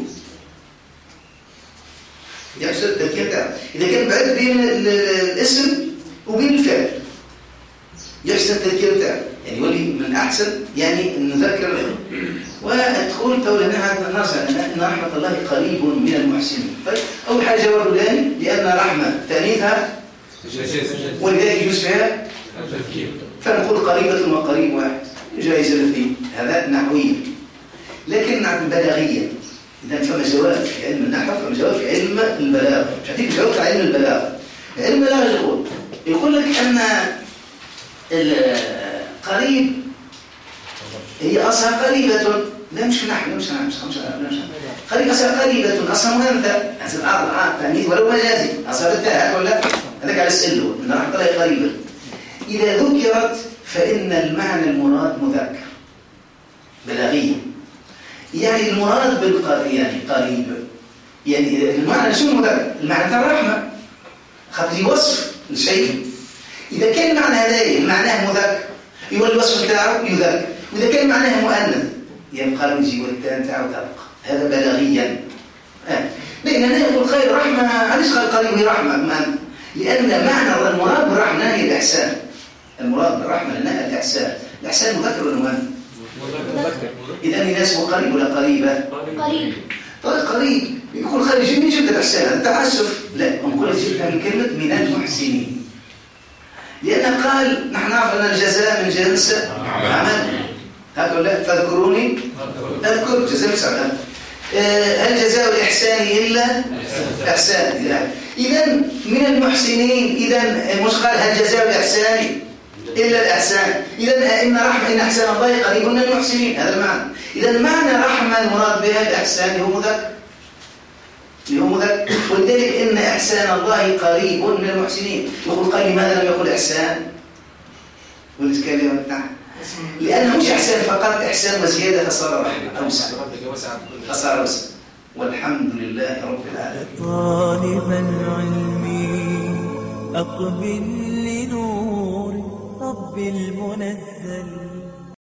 يحسن التذكير تاعه. إذا كان بعد بين الاسم وبين الفعل يحسن التذكير تاعه، يعني يولي من أحسن يعني نذكر له. وتقول تقول هنا نرجع أن رحمة الله قريب من المحسنين. طيب أول حاجة جواب ثاني لأن رحمة تأنيثها ولذلك يجوز فيها فنقول قريبة وقريب واحد جائزة الاثنين. هذا نحويا. لكن بلاغيا إذا فما جواب في علم النحو فما جواب في علم البلاغة. مش هديك جواب في علم البلاغة. علم البلاغة يقول لك أن القريب هي أصلا قريبة. لا مش نحو مش قريب أصلا قريبة أصلا مهمة أصلا تأنيث ولو مجازي أصلا بالتاء ولا هذاك على السلو إن رحمة الله قريبة. إذا ذكرت فإن المعنى المراد مذكر بلاغيا، يعني المراد يعني قريب، يعني المعنى شو مذكر؟ المعنى تاع الرحمة، خاطر يجي وصف لشيء. إذا كان المعنى هذا معناه مذكر يولي الوصف تاعو يذكر، وإذا كان معناه مؤنث يبقى يجي والتان تاعو تبقى. هذا بلاغيا. لكن أنا يقول خير رحمة، علاش قال قريب هي رحمة؟ لأن معنى المراد بالرحمة هي الإحسان. المراد بالرحمة لأنها الإحسان. الإحسان مذكر ولا مؤنث؟ إذا الناس هو قريب ولا قريبة؟ قريب. طيب قريب يقول خير جبني جدا الإحسان، هذا تعسف. لا، نقول جبتها من كلمة من المحسنين، لأن قال نحن نعرف أن الجزاء من جنس عمل. هكذا فاذكروني أذكر جزاء سعادة. هل جزاء الإحسان إلا إحسان؟ إذا من المحسنين، إذا مش قال هل جزاء الإحسان إلا الإحسان. إذا إن رحمة إن أحسان الله قريب من المحسنين، هذا المعنى. إذا معنى رحمة المراد بها الإحسان هو مذكر، ولذلك إن إحسان الله قريب من المحسنين. يقول قال لماذا لم يقل إحسان؟ ونتكلم نعم، لأنه مش إحسان فقط، إحسان وزيادة فصار رحمة أوسع، فصار أوسع. والحمد لله رب العالمين. طالب العلم أقبل لنور رب المنزل.